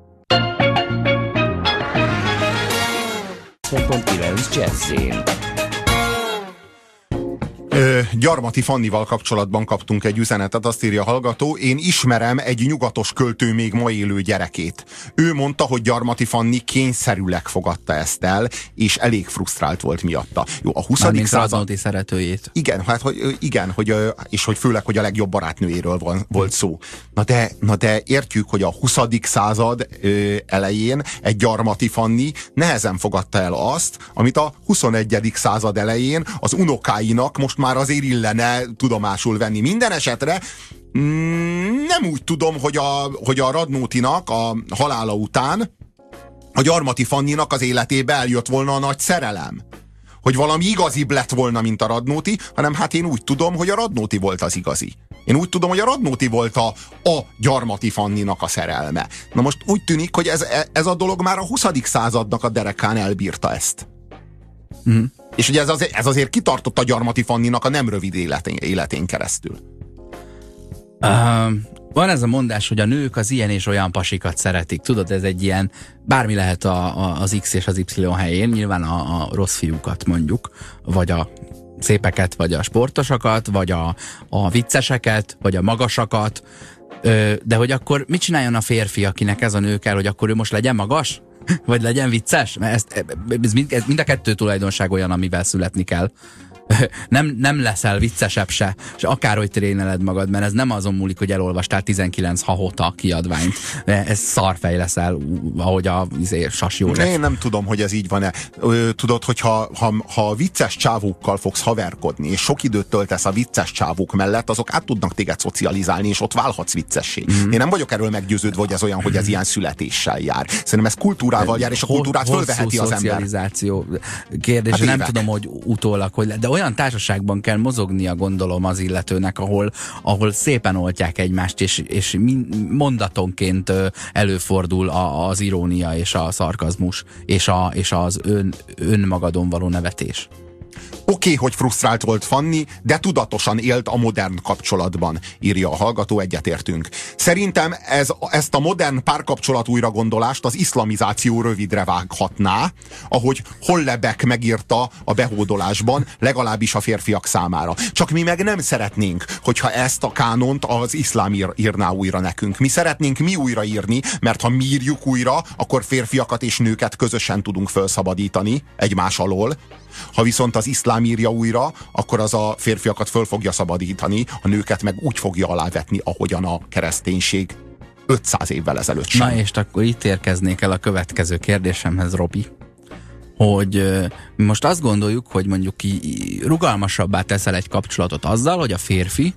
Gyarmati Fannival kapcsolatban kaptunk egy üzenetet, azt írja a hallgató: én ismerem egy nyugatos költő még ma élő gyerekét. Ő mondta, hogy Gyarmati Fanni kényszerűleg fogadta ezt el, és elég frusztrált volt miatta. Jó, a 20. század... szeretőjét. Igen, hát, és hogy főleg, hogy a legjobb barátnőjéről volt szó. Na de értjük, hogy a 20. század elején egy Gyarmati Fanni nehezen fogadta el azt, amit a 21. század elején az unokáinak most már azért illene tudomásul venni. Minden esetre nem úgy tudom, hogy a Radnótinak a halála után a Gyarmati Fanninak az életébe eljött volna a nagy szerelem. Hogy valami igazibb lett volna, mint a Radnóti, hanem hát én úgy tudom, hogy a Radnóti volt az igazi. Én úgy tudom, hogy a Radnóti volt a Gyarmati Fanninak a szerelme. Na most úgy tűnik, hogy ez a dolog már a 20. századnak a derekán elbírta ezt. Mm. És ugye ez azért kitartott a Gyarmati Fanninak a nem rövid életén keresztül. Van ez a mondás, hogy a nők az ilyen és olyan pasikat szeretik. Tudod, ez egy ilyen, bármi lehet az X és az Y helyén, nyilván a rossz fiúkat mondjuk, vagy a szépeket, vagy a sportosakat, vagy a vicceseket, vagy a magasakat, de hogy akkor mit csináljon a férfi, akinek ez a nő kell, hogy akkor ő most legyen magas? Vagy legyen vicces? Mert ez mind a kettő tulajdonság olyan, amivel születni kell. Nem leszel viccesebb se, és akárhogy tréneled magad, mert ez nem azon múlik, hogy elolvastál 19 Hahota kiadványt. Ez szarfej leszel, ahogy a Sas József. Én nem tudom, hogy ez így van-e. Tudod, hogy ha vicces csávókkal fogsz haverkodni, és sok időt töltesz a vicces csávók mellett, azok át tudnak téged szocializálni, és ott válhatsz viccessé. Én nem vagyok erről meggyőződve, hogy ez olyan, hogy ez ilyen születéssel jár. Szerintem ez kultúrával jár, és a kultúrát fölveheti az ember. Szocializáció kérdése, hát nem tudom, hogy utólag, hogy de olyan társaságban kell mozognia, gondolom, az illetőnek, ahol szépen oltják egymást, és mondatonként előfordul az irónia és a szarkazmus, és az önmagadon való nevetés. Oké, hogy frusztrált volt Fanni, de tudatosan élt a modern kapcsolatban, írja a hallgató, egyetértünk. Szerintem ezt a modern párkapcsolat újragondolást az iszlamizáció rövidre vághatná, ahogy Hollebek megírta a Behódolásban, legalábbis a férfiak számára. Csak mi meg nem szeretnénk, hogyha ezt a kánont az iszlám írná újra nekünk. Mi szeretnénk mi újraírni, mert ha mi írjuk újra, akkor férfiakat és nőket közösen tudunk felszabadítani egymás alól. Ha viszont az iszlám írja újra, akkor az a férfiakat föl fogja szabadítani, a nőket meg úgy fogja alávetni, ahogyan a kereszténység 500 évvel ezelőtt sem. Na és akkor itt érkeznék el a következő kérdésemhez, Robi, hogy most azt gondoljuk, hogy mondjuk rugalmasabbá teszel egy kapcsolatot azzal, hogy a férfi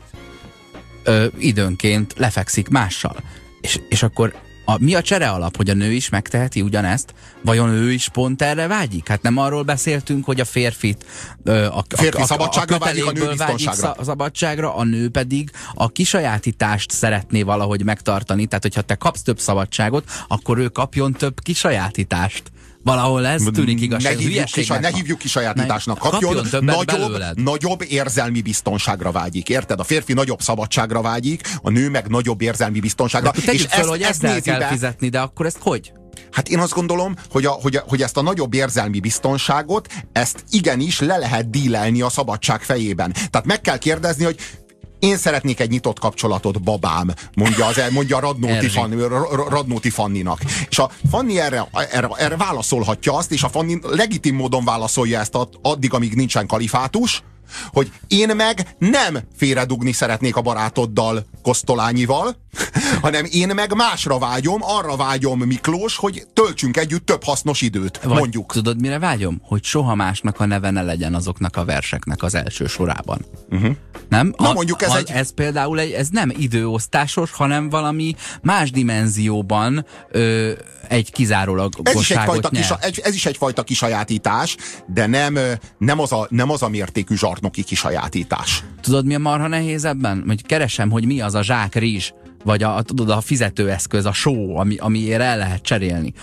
időnként lefekszik mással. És akkor mi a csere alap, hogy a nő is megteheti ugyanezt? Vajon ő is pont erre vágyik? Hát nem arról beszéltünk, hogy a férfit a szabadságra vágyik, a nő biztonságra. A szabadságra, a nő pedig a kisajátítást szeretné valahogy megtartani. Tehát, hogyha te kapsz több szabadságot, akkor ő kapjon több kisajátítást. Valahol ez tűnik igazság. Ne hívjuk kisajátításnak. Kapjon nagyobb érzelmi biztonságra vágyik. Érted? A férfi nagyobb szabadságra vágyik, a nő meg nagyobb érzelmi biztonságra. És föl, hogy ezt el kell fizetni, de akkor ezt hogy? Hát én azt gondolom, hogy ezt a nagyobb érzelmi biztonságot, ezt igenis le lehet dílelni a szabadság fejében. Tehát meg kell kérdezni, hogy én szeretnék egy nyitott kapcsolatot, babám, mondja Radnóti Fanninak. És a Fanni erre válaszolhatja azt, és a Fanni legitim módon válaszolja ezt addig, amíg nincsen kalifátus, hogy én meg nem félredugni szeretnék a barátoddal, Kosztolányival, hanem én meg másra vágyom, arra vágyom, Miklós, hogy töltsünk együtt több hasznos időt, vagy mondjuk. Tudod, mire vágyom? Hogy soha másnak a neve ne legyen azoknak a verseknek az első sorában. Nem? Na mondjuk ez például ez nem időosztásos, hanem valami más dimenzióban egy kizárólagosságot nyer. Ez is egyfajta kisajátítás, de nem az a mértékű zsarnoki kisajátítás. Tudod, mi a marha nehéz ebben? Hogy keresem, hogy mi az a zsákrizs, vagy a fizetőeszköz, a só, amiért el lehet cserélni.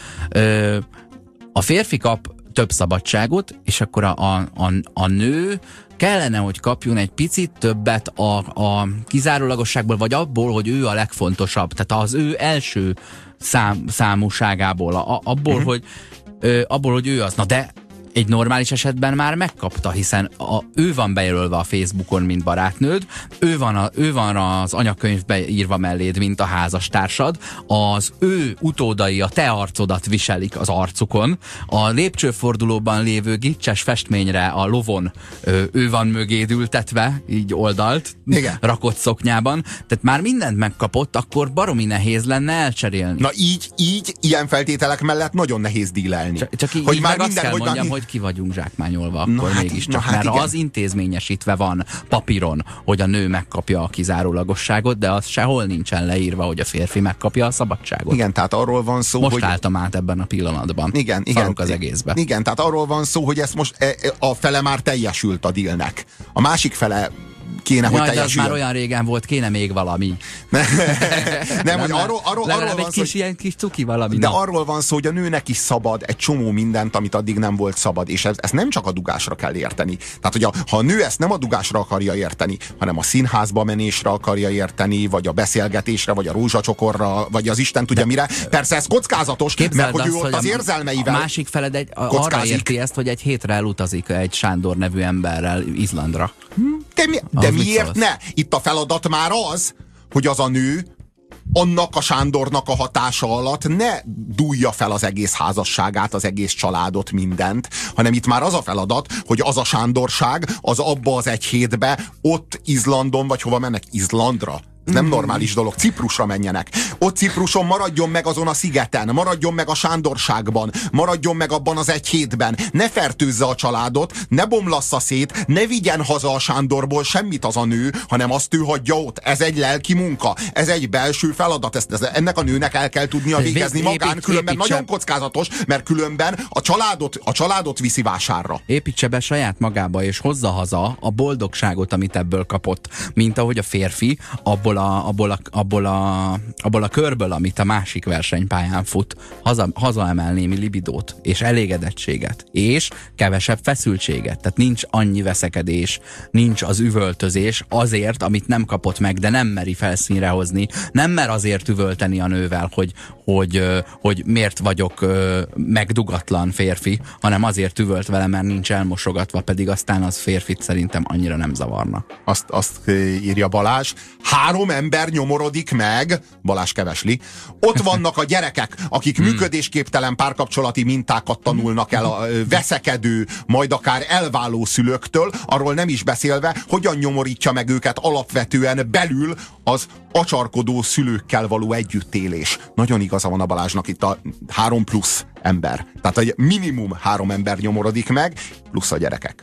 A férfi kap több szabadságot, és akkor a nő kellene, hogy kapjon egy picit többet a kizárólagosságból, vagy abból, hogy ő a legfontosabb. Tehát az ő első számúságából, abból, hogy ő az. Na de egy normális esetben már megkapta, hiszen ő van bejelölve a Facebookon, mint barátnőd, ő van az anyakönyvbe írva melléd, mint a házastársad, az ő utódai a te arcodat viselik az arcukon, a lépcsőfordulóban lévő gicses festményre a lovon ő van mögéd ültetve, így oldalt, igen, rakott szoknyában, tehát már mindent megkapott, akkor baromi nehéz lenne elcserélni. Na így ilyen feltételek mellett nagyon nehéz dílelni. Csak így, hogy már azt kell mondjam, hogy ki vagyunk zsákmányolva, akkor mégiscsak. Mert az intézményesítve van papíron, hogy a nő megkapja a kizárólagosságot, de az sehol nincsen leírva, hogy a férfi megkapja a szabadságot. Igen, tehát arról van szó, most álltam át ebben a pillanatban. Igen, az egészben. Igen, tehát arról van szó, hogy ezt most a fele már teljesült a dealnek. A másik fele kéne, hogy teljesüljön. Az már olyan régen volt, kéne még valami. Nem, hogy arról van szó, ilyen kis cuki valami. De arról van szó, hogy a nőnek is szabad egy csomó mindent, amit addig nem volt szabad, és ezt nem csak a dugásra kell érteni. Tehát, hogy ha a nő ezt nem a dugásra akarja érteni, hanem a színházba menésre akarja érteni, vagy a beszélgetésre, vagy a rózsacsokorra, vagy az Isten tudja mire. Persze ez kockázatos, mert hogy ő ott az érzelmeivel a másik feled arra érti ezt, hogy egy hétre elutazik egy Sándor nevű emberrel Izlandra. De miért ne? Itt a feladat már az, hogy az a nő annak a Sándornak a hatása alatt ne dúlja fel az egész házasságát, az egész családot, mindent, hanem itt már az a feladat, hogy az a Sándorság, az abba az egy hétbe, ott Izlandon, vagy hova mennek? Izlandra? Ez nem normális dolog. Ciprusra menjenek. Ott Cipruson maradjon meg azon a szigeten, maradjon meg a Sándorságban, maradjon meg abban az egy hétben. Ne fertőzze a családot, ne bomlassza szét, ne vigyen haza a Sándorból semmit az a nő, hanem azt ő hagyja ott. Ez egy lelki munka, ez egy belső feladat. Ennek a nőnek el kell tudnia végezni magán, különben nagyon kockázatos, mert különben a családot viszi vásárra. Építse be saját magába, és hozza haza a boldogságot, amit ebből kapott. Mint ahogy a férfi abból abból a körből, amit a másik versenypályán fut, hazaemel némi libidót, és elégedettséget, és kevesebb feszültséget. Tehát nincs annyi veszekedés, nincs az üvöltözés azért, amit nem kapott meg, de nem meri felszínre hozni, nem mer azért üvölteni a nővel, hogy miért vagyok megdugatlan férfi, hanem azért üvölt vele, mert nincs elmosogatva, pedig aztán az férfit szerintem annyira nem zavarna. Azt írja Balázs, 3 ember nyomorodik meg, Balázs kevesli, ott vannak a gyerekek, akik működésképtelen párkapcsolati mintákat tanulnak el a veszekedő, majd akár elváló szülőktől, arról nem is beszélve, hogyan nyomorítja meg őket alapvetően belül az acsarkodó szülőkkel való együttélés. Nagyon igaza van a Balázsnak, itt a 3 plusz ember. Tehát egy minimum 3 ember nyomorodik meg, plusz a gyerekek.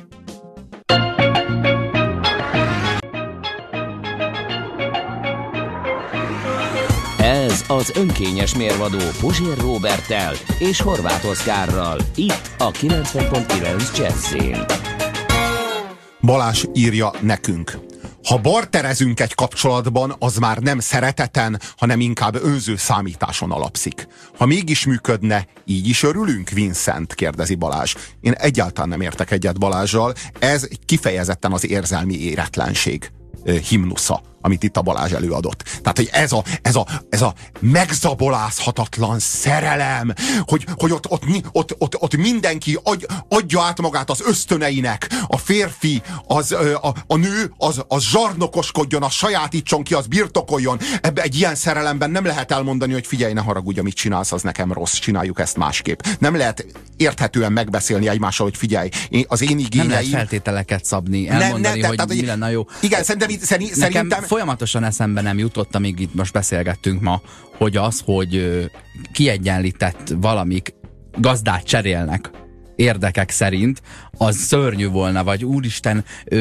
Ez az önkényes mérvadó Puzsér Róberttel és Horváth Oszkárral, itt a 90.9 Jazzyn. Balázs írja nekünk. Ha barterezünk egy kapcsolatban, az már nem szereteten, hanem inkább önző számításon alapszik. Ha mégis működne, így is örülünk, Vincent? Kérdezi Balázs. Én egyáltalán nem értek egyet Balázssal. Ez kifejezetten az érzelmi éretlenség himnusza, amit itt a Balázs előadott. Tehát, hogy ez a megzabolázhatatlan szerelem, hogy ott mindenki adja át magát az ösztöneinek, a férfi, a nő, az zsarnokoskodjon, az sajátítson ki, az birtokoljon. Ebbe egy ilyen szerelemben nem lehet elmondani, hogy figyelj, ne haragudj, amit csinálsz, az nekem rossz, csináljuk ezt másképp. Nem lehet érthetően megbeszélni egymással, hogy figyelj, az én igényeim... Nem lehet feltételeket szabni, elmondani, hogy mi lenne jó. Igen, szerintem... Folyamatosan eszembe nem jutott, amíg itt most beszélgettünk ma, hogy az, hogy kiegyenlített valamik gazdát cserélnek érdekek szerint, az szörnyű volna, vagy úristen,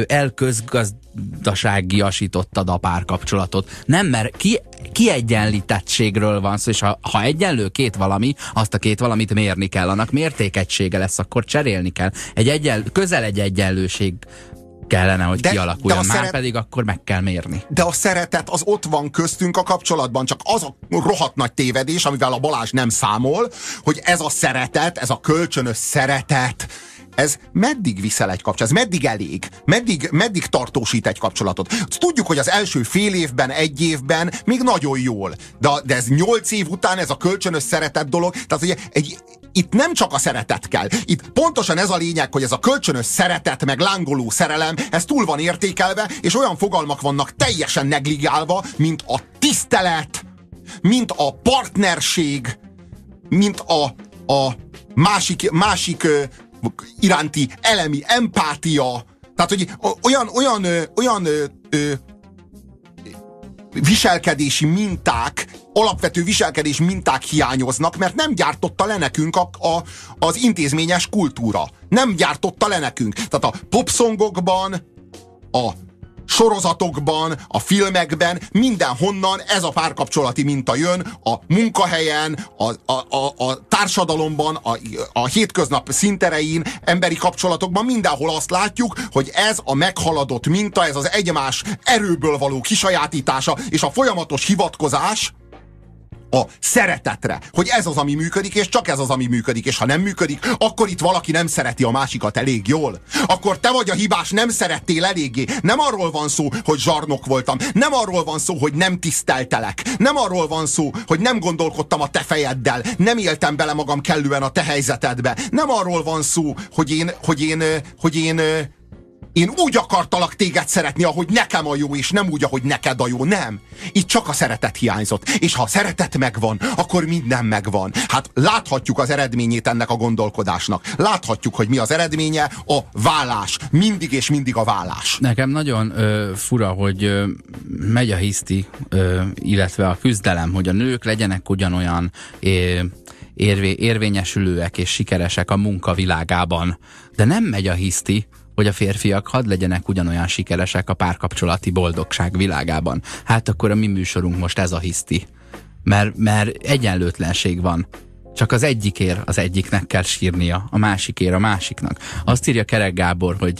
elközgazdaságiasítottad a párkapcsolatot. Nem, mert kiegyenlítettségről van szó, és ha egyenlő két valami, azt a két valamit mérni kell, annak mértékegysége lesz, akkor cserélni kell. Közel egy egyenlőség kellene, hogy kialakuljon, pedig akkor meg kell mérni. De a szeretet az ott van köztünk a kapcsolatban, csak az a rohadt nagy tévedés, amivel a Balázs nem számol, hogy ez a szeretet, ez a kölcsönös szeretet, ez meddig viszel egy kapcsolatot? Ez meddig elég? Meddig tartósít egy kapcsolatot? Tudjuk, hogy az első fél évben, egy évben még nagyon jól. De ez 8 év után, ez a kölcsönös szeretet dolog, tehát ugye itt nem csak a szeretet kell. Itt pontosan ez a lényeg, hogy ez a kölcsönös szeretet, meg lángoló szerelem, ez túl van értékelve, és olyan fogalmak vannak teljesen negligálva, mint a tisztelet, mint a partnerség, mint a másik iránti elemi empátia. Tehát, hogy olyan viselkedési minták, alapvető viselkedési minták hiányoznak, mert nem gyártotta le nekünk az intézményes kultúra. Nem gyártotta le nekünk. Tehát a popszongokban, a sorozatokban, a mindenhonnan ez a párkapcsolati minta jön, a munkahelyen, a társadalomban, a hétköznap szinterein, emberi kapcsolatokban, mindenhol azt látjuk, hogy ez a meghaladott minta, ez az egymás erőből való kisajátítása, és a folyamatos hivatkozás a szeretetre, hogy ez az, ami működik, és csak ez az, ami működik, és ha nem működik, akkor itt valaki nem szereti a másikat elég jól. Akkor te vagy a hibás, nem szerettél eléggé. Nem arról van szó, hogy zsarnok voltam. Nem arról van szó, hogy nem tiszteltelek. Nem arról van szó, hogy nem gondolkodtam a te fejeddel. Nem éltem bele magam kellően a te helyzetedbe. Nem arról van szó, hogy én úgy akartalak téged szeretni, ahogy nekem a jó, és nem úgy, ahogy neked a jó. Nem. Itt csak a szeretet hiányzott. És ha a szeretet megvan, akkor minden megvan. Hát láthatjuk az eredményét ennek a gondolkodásnak. Láthatjuk, hogy mi az eredménye, a vállás. Mindig és mindig a vállás. Nekem nagyon fura, hogy megy a hiszti, illetve a küzdelem, hogy a nők legyenek ugyanolyan érvényesülőek és sikeresek a munkavilágában. De nem megy a hiszti, hogy a férfiak hadd legyenek ugyanolyan sikeresek a párkapcsolati boldogság világában. Hát akkor a mi műsorunk most ez a hiszti. Mert egyenlőtlenség van. Csak az egyikért az egyiknek kell sírnia, a másikért a másiknak. Azt írja Kerek Gábor, hogy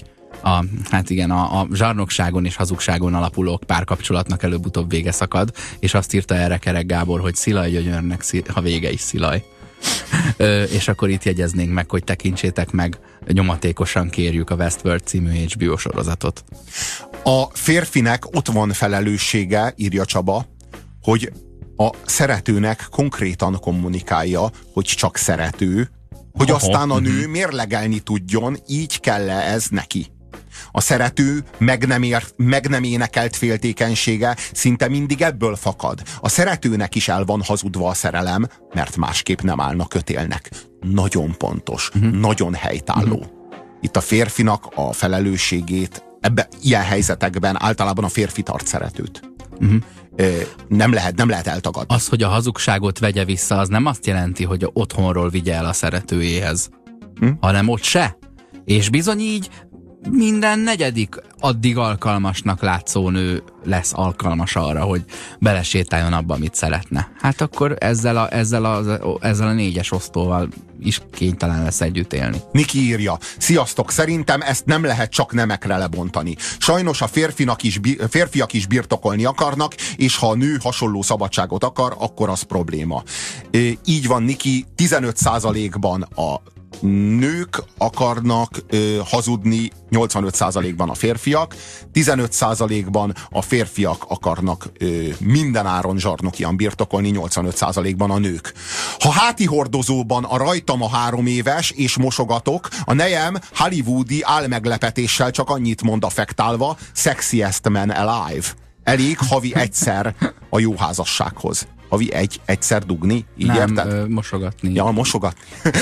hát igen, a zsarnokságon és hazugságon alapuló párkapcsolatnak előbb-utóbb vége szakad, és azt írta erre Kerek Gábor, hogy szilaj gyönyörnek, ha vége is szilaj. És akkor itt jegyeznénk meg, hogy tekintsétek meg, nyomatékosan kérjük a Westworld című HBO sorozatot. A férfinek ott van felelőssége, írja Csaba, hogy a szeretőnek konkrétan kommunikálja, hogy csak szerető, hogy aztán a nő mérlegelni tudjon, így kell-e ez neki. A szerető meg nem énekelt féltékenysége szinte mindig ebből fakad. A szeretőnek is el van hazudva a szerelem, mert másképp nem állna kötélnek. Nagyon pontos, nagyon helytálló. Itt a férfinak a felelősségét ilyen helyzetekben általában a férfi tart szeretőt. Nem lehet eltagadni. Az, hogy a hazugságot vegye vissza, az nem azt jelenti, hogy otthonról vigye el a szeretőjéhez, hanem ott se. És bizony így minden negyedik addig alkalmasnak látszó nő lesz alkalmas arra, hogy belesétáljon abba, amit szeretne. Hát akkor ezzel a 4-es osztóval is kénytelen lesz együtt élni. Niki írja, sziasztok, szerintem ezt nem lehet csak nemekre lebontani. Sajnos a férfiak is birtokolni akarnak, és ha a nő hasonló szabadságot akar, akkor az probléma. Így van, Niki, 15%-ban a nők akarnak hazudni, 85%-ban a férfiak, 15%-ban a férfiak akarnak minden áron zsarnokian birtokolni, 85%-ban a nők. Ha háti hordozóban a rajtam a 3 éves, és mosogatok, a nejem hollywoodi álmeglepetéssel csak annyit mond affektálva, sexiest man alive. Elég havi egyszer a jó házassághoz. Havi egyszer dugni? Így nem, érted? Mosogatni. Ja, mosogatni.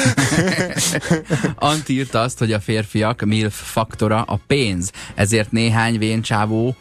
Antti írta azt, hogy a férfiak MILF faktora a pénz, ezért néhány véncsávó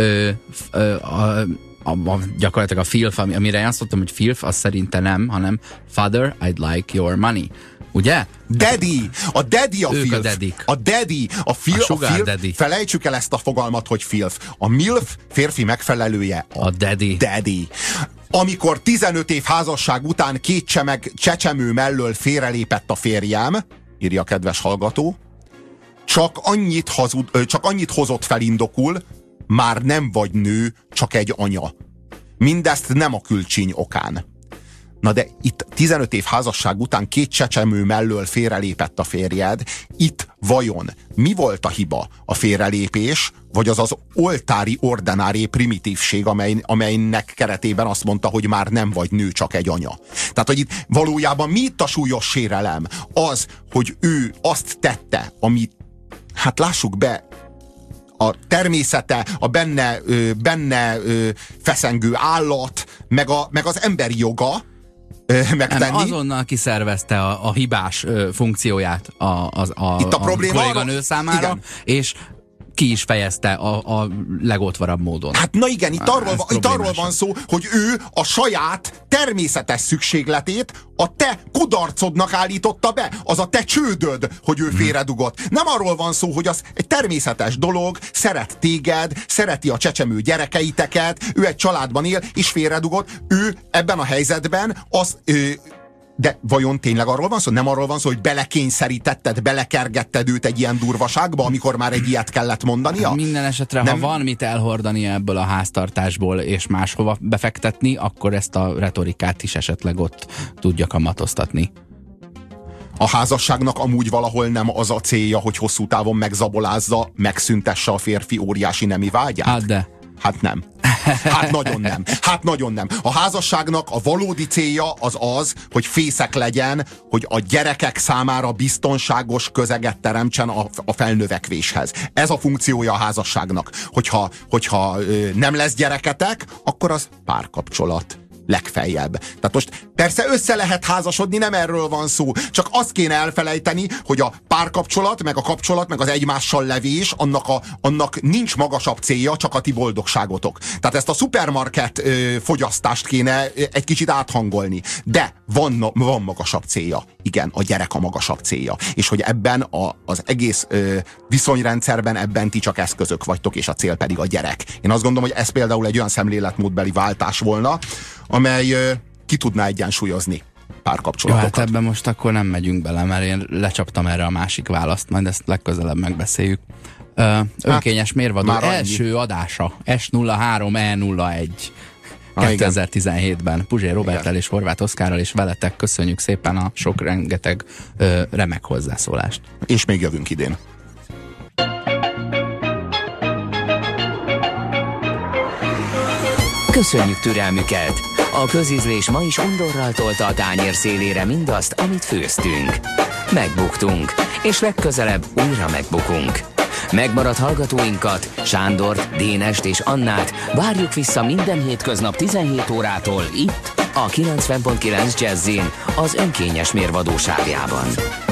gyakorlatilag a filf, amire én azt mondtam, hogy filf, az szerinte nem, hanem father, I'd like your money. Ugye? Daddy! A daddy a ők filf. a dadik. A daddy, a filf. Felejtsük el ezt a fogalmat, hogy filf. A MILF férfi megfelelője a daddy. Daddy. Amikor 15 év házasság után 2 csecsemő mellől félrelépett a férjem, írja a kedves hallgató, csak annyit hozott fel indokul, már nem vagy nő, csak egy anya. Mindezt nem a külcsíny okán. Na de itt 15 év házasság után 2 csecsemő mellől félrelépett a férjed. Itt vajon mi volt a hiba? A félrelépés, vagy az az oltári ordinári primitívség, amelynek keretében azt mondta, hogy már nem vagy nő, csak egy anya. Tehát, hogy itt valójában mi itt a súlyos sérelem? Az, hogy ő azt tette, amit, hát lássuk be, a természete, a benne feszengő állat, meg az emberi joga megtenni. Nem, azonnal kiszervezte a hibás funkcióját itt a probléma kolléganő számára, igen. És ki is fejezte a legotvarabb módon. Hát na igen, itt arról van szó, hogy ő a saját természetes szükségletét a te kudarcodnak állította be. Az a te csődöd, hogy ő félredugott. Nem arról van szó, hogy az egy természetes dolog, szeret téged, szereti a csecsemő gyerekeiteket, ő egy családban él, és félredugott. Ő ebben a helyzetben de vajon tényleg arról van szó? Nem arról van szó, hogy belekényszerítetted, belekergetted őt egy ilyen durvaságba, amikor már egy ilyet kellett mondania? Minden esetre, ha van mit elhordani ebből a háztartásból, és máshova befektetni, akkor ezt a retorikát is esetleg ott tudja kamatoztatni. A házasságnak amúgy valahol nem az a célja, hogy hosszú távon megzabolázza, megszüntesse a férfi óriási nemi vágyát? Hát de. Hát nem. Hát nagyon nem. A házasságnak a valódi célja az, hogy fészek legyen, hogy a gyerekek számára biztonságos közeget teremtsen a felnövekvéshez. Ez a funkciója a házasságnak. Hogyha nem lesz gyereketek, akkor az párkapcsolat. Legfeljebb. Tehát most persze össze lehet házasodni, nem erről van szó. Csak azt kéne elfelejteni, hogy a párkapcsolat, meg a kapcsolat, meg az egymással levés, annak nincs magasabb célja, csak a ti boldogságotok. Tehát ezt a szupermarket fogyasztást kéne egy kicsit áthangolni. De van magasabb célja. Igen, a gyerek a magasabb célja. És hogy ebben az egész viszonyrendszerben ebben ti csak eszközök vagytok, és a cél pedig a gyerek. Én azt gondolom, hogy ez például egy olyan szemléletmódbeli váltás volna, amely ki tudná egyensúlyozni párkapcsolatokat. Jó, hát ebben most akkor nem megyünk bele, mert én lecsaptam erre a másik választ, majd ezt legközelebb megbeszéljük. Önkényes mérvadó már első adása, S03E01. 2017-ben Puzsér Roberttel és Horváth Oszkárral, és veletek köszönjük szépen a sok rengeteg remek hozzászólást. És még jövünk idén. Köszönjük türelmüket! A közízlés ma is undorral tolta a tányér szélére mindazt, amit főztünk. Megbuktunk, és legközelebb újra megbukunk. Megmaradt hallgatóinkat, Sándort, Dénest és Annát várjuk vissza minden hétköznap 17 órától itt, a 90.9 Jazzin, az önkényes mérvadó sávjában.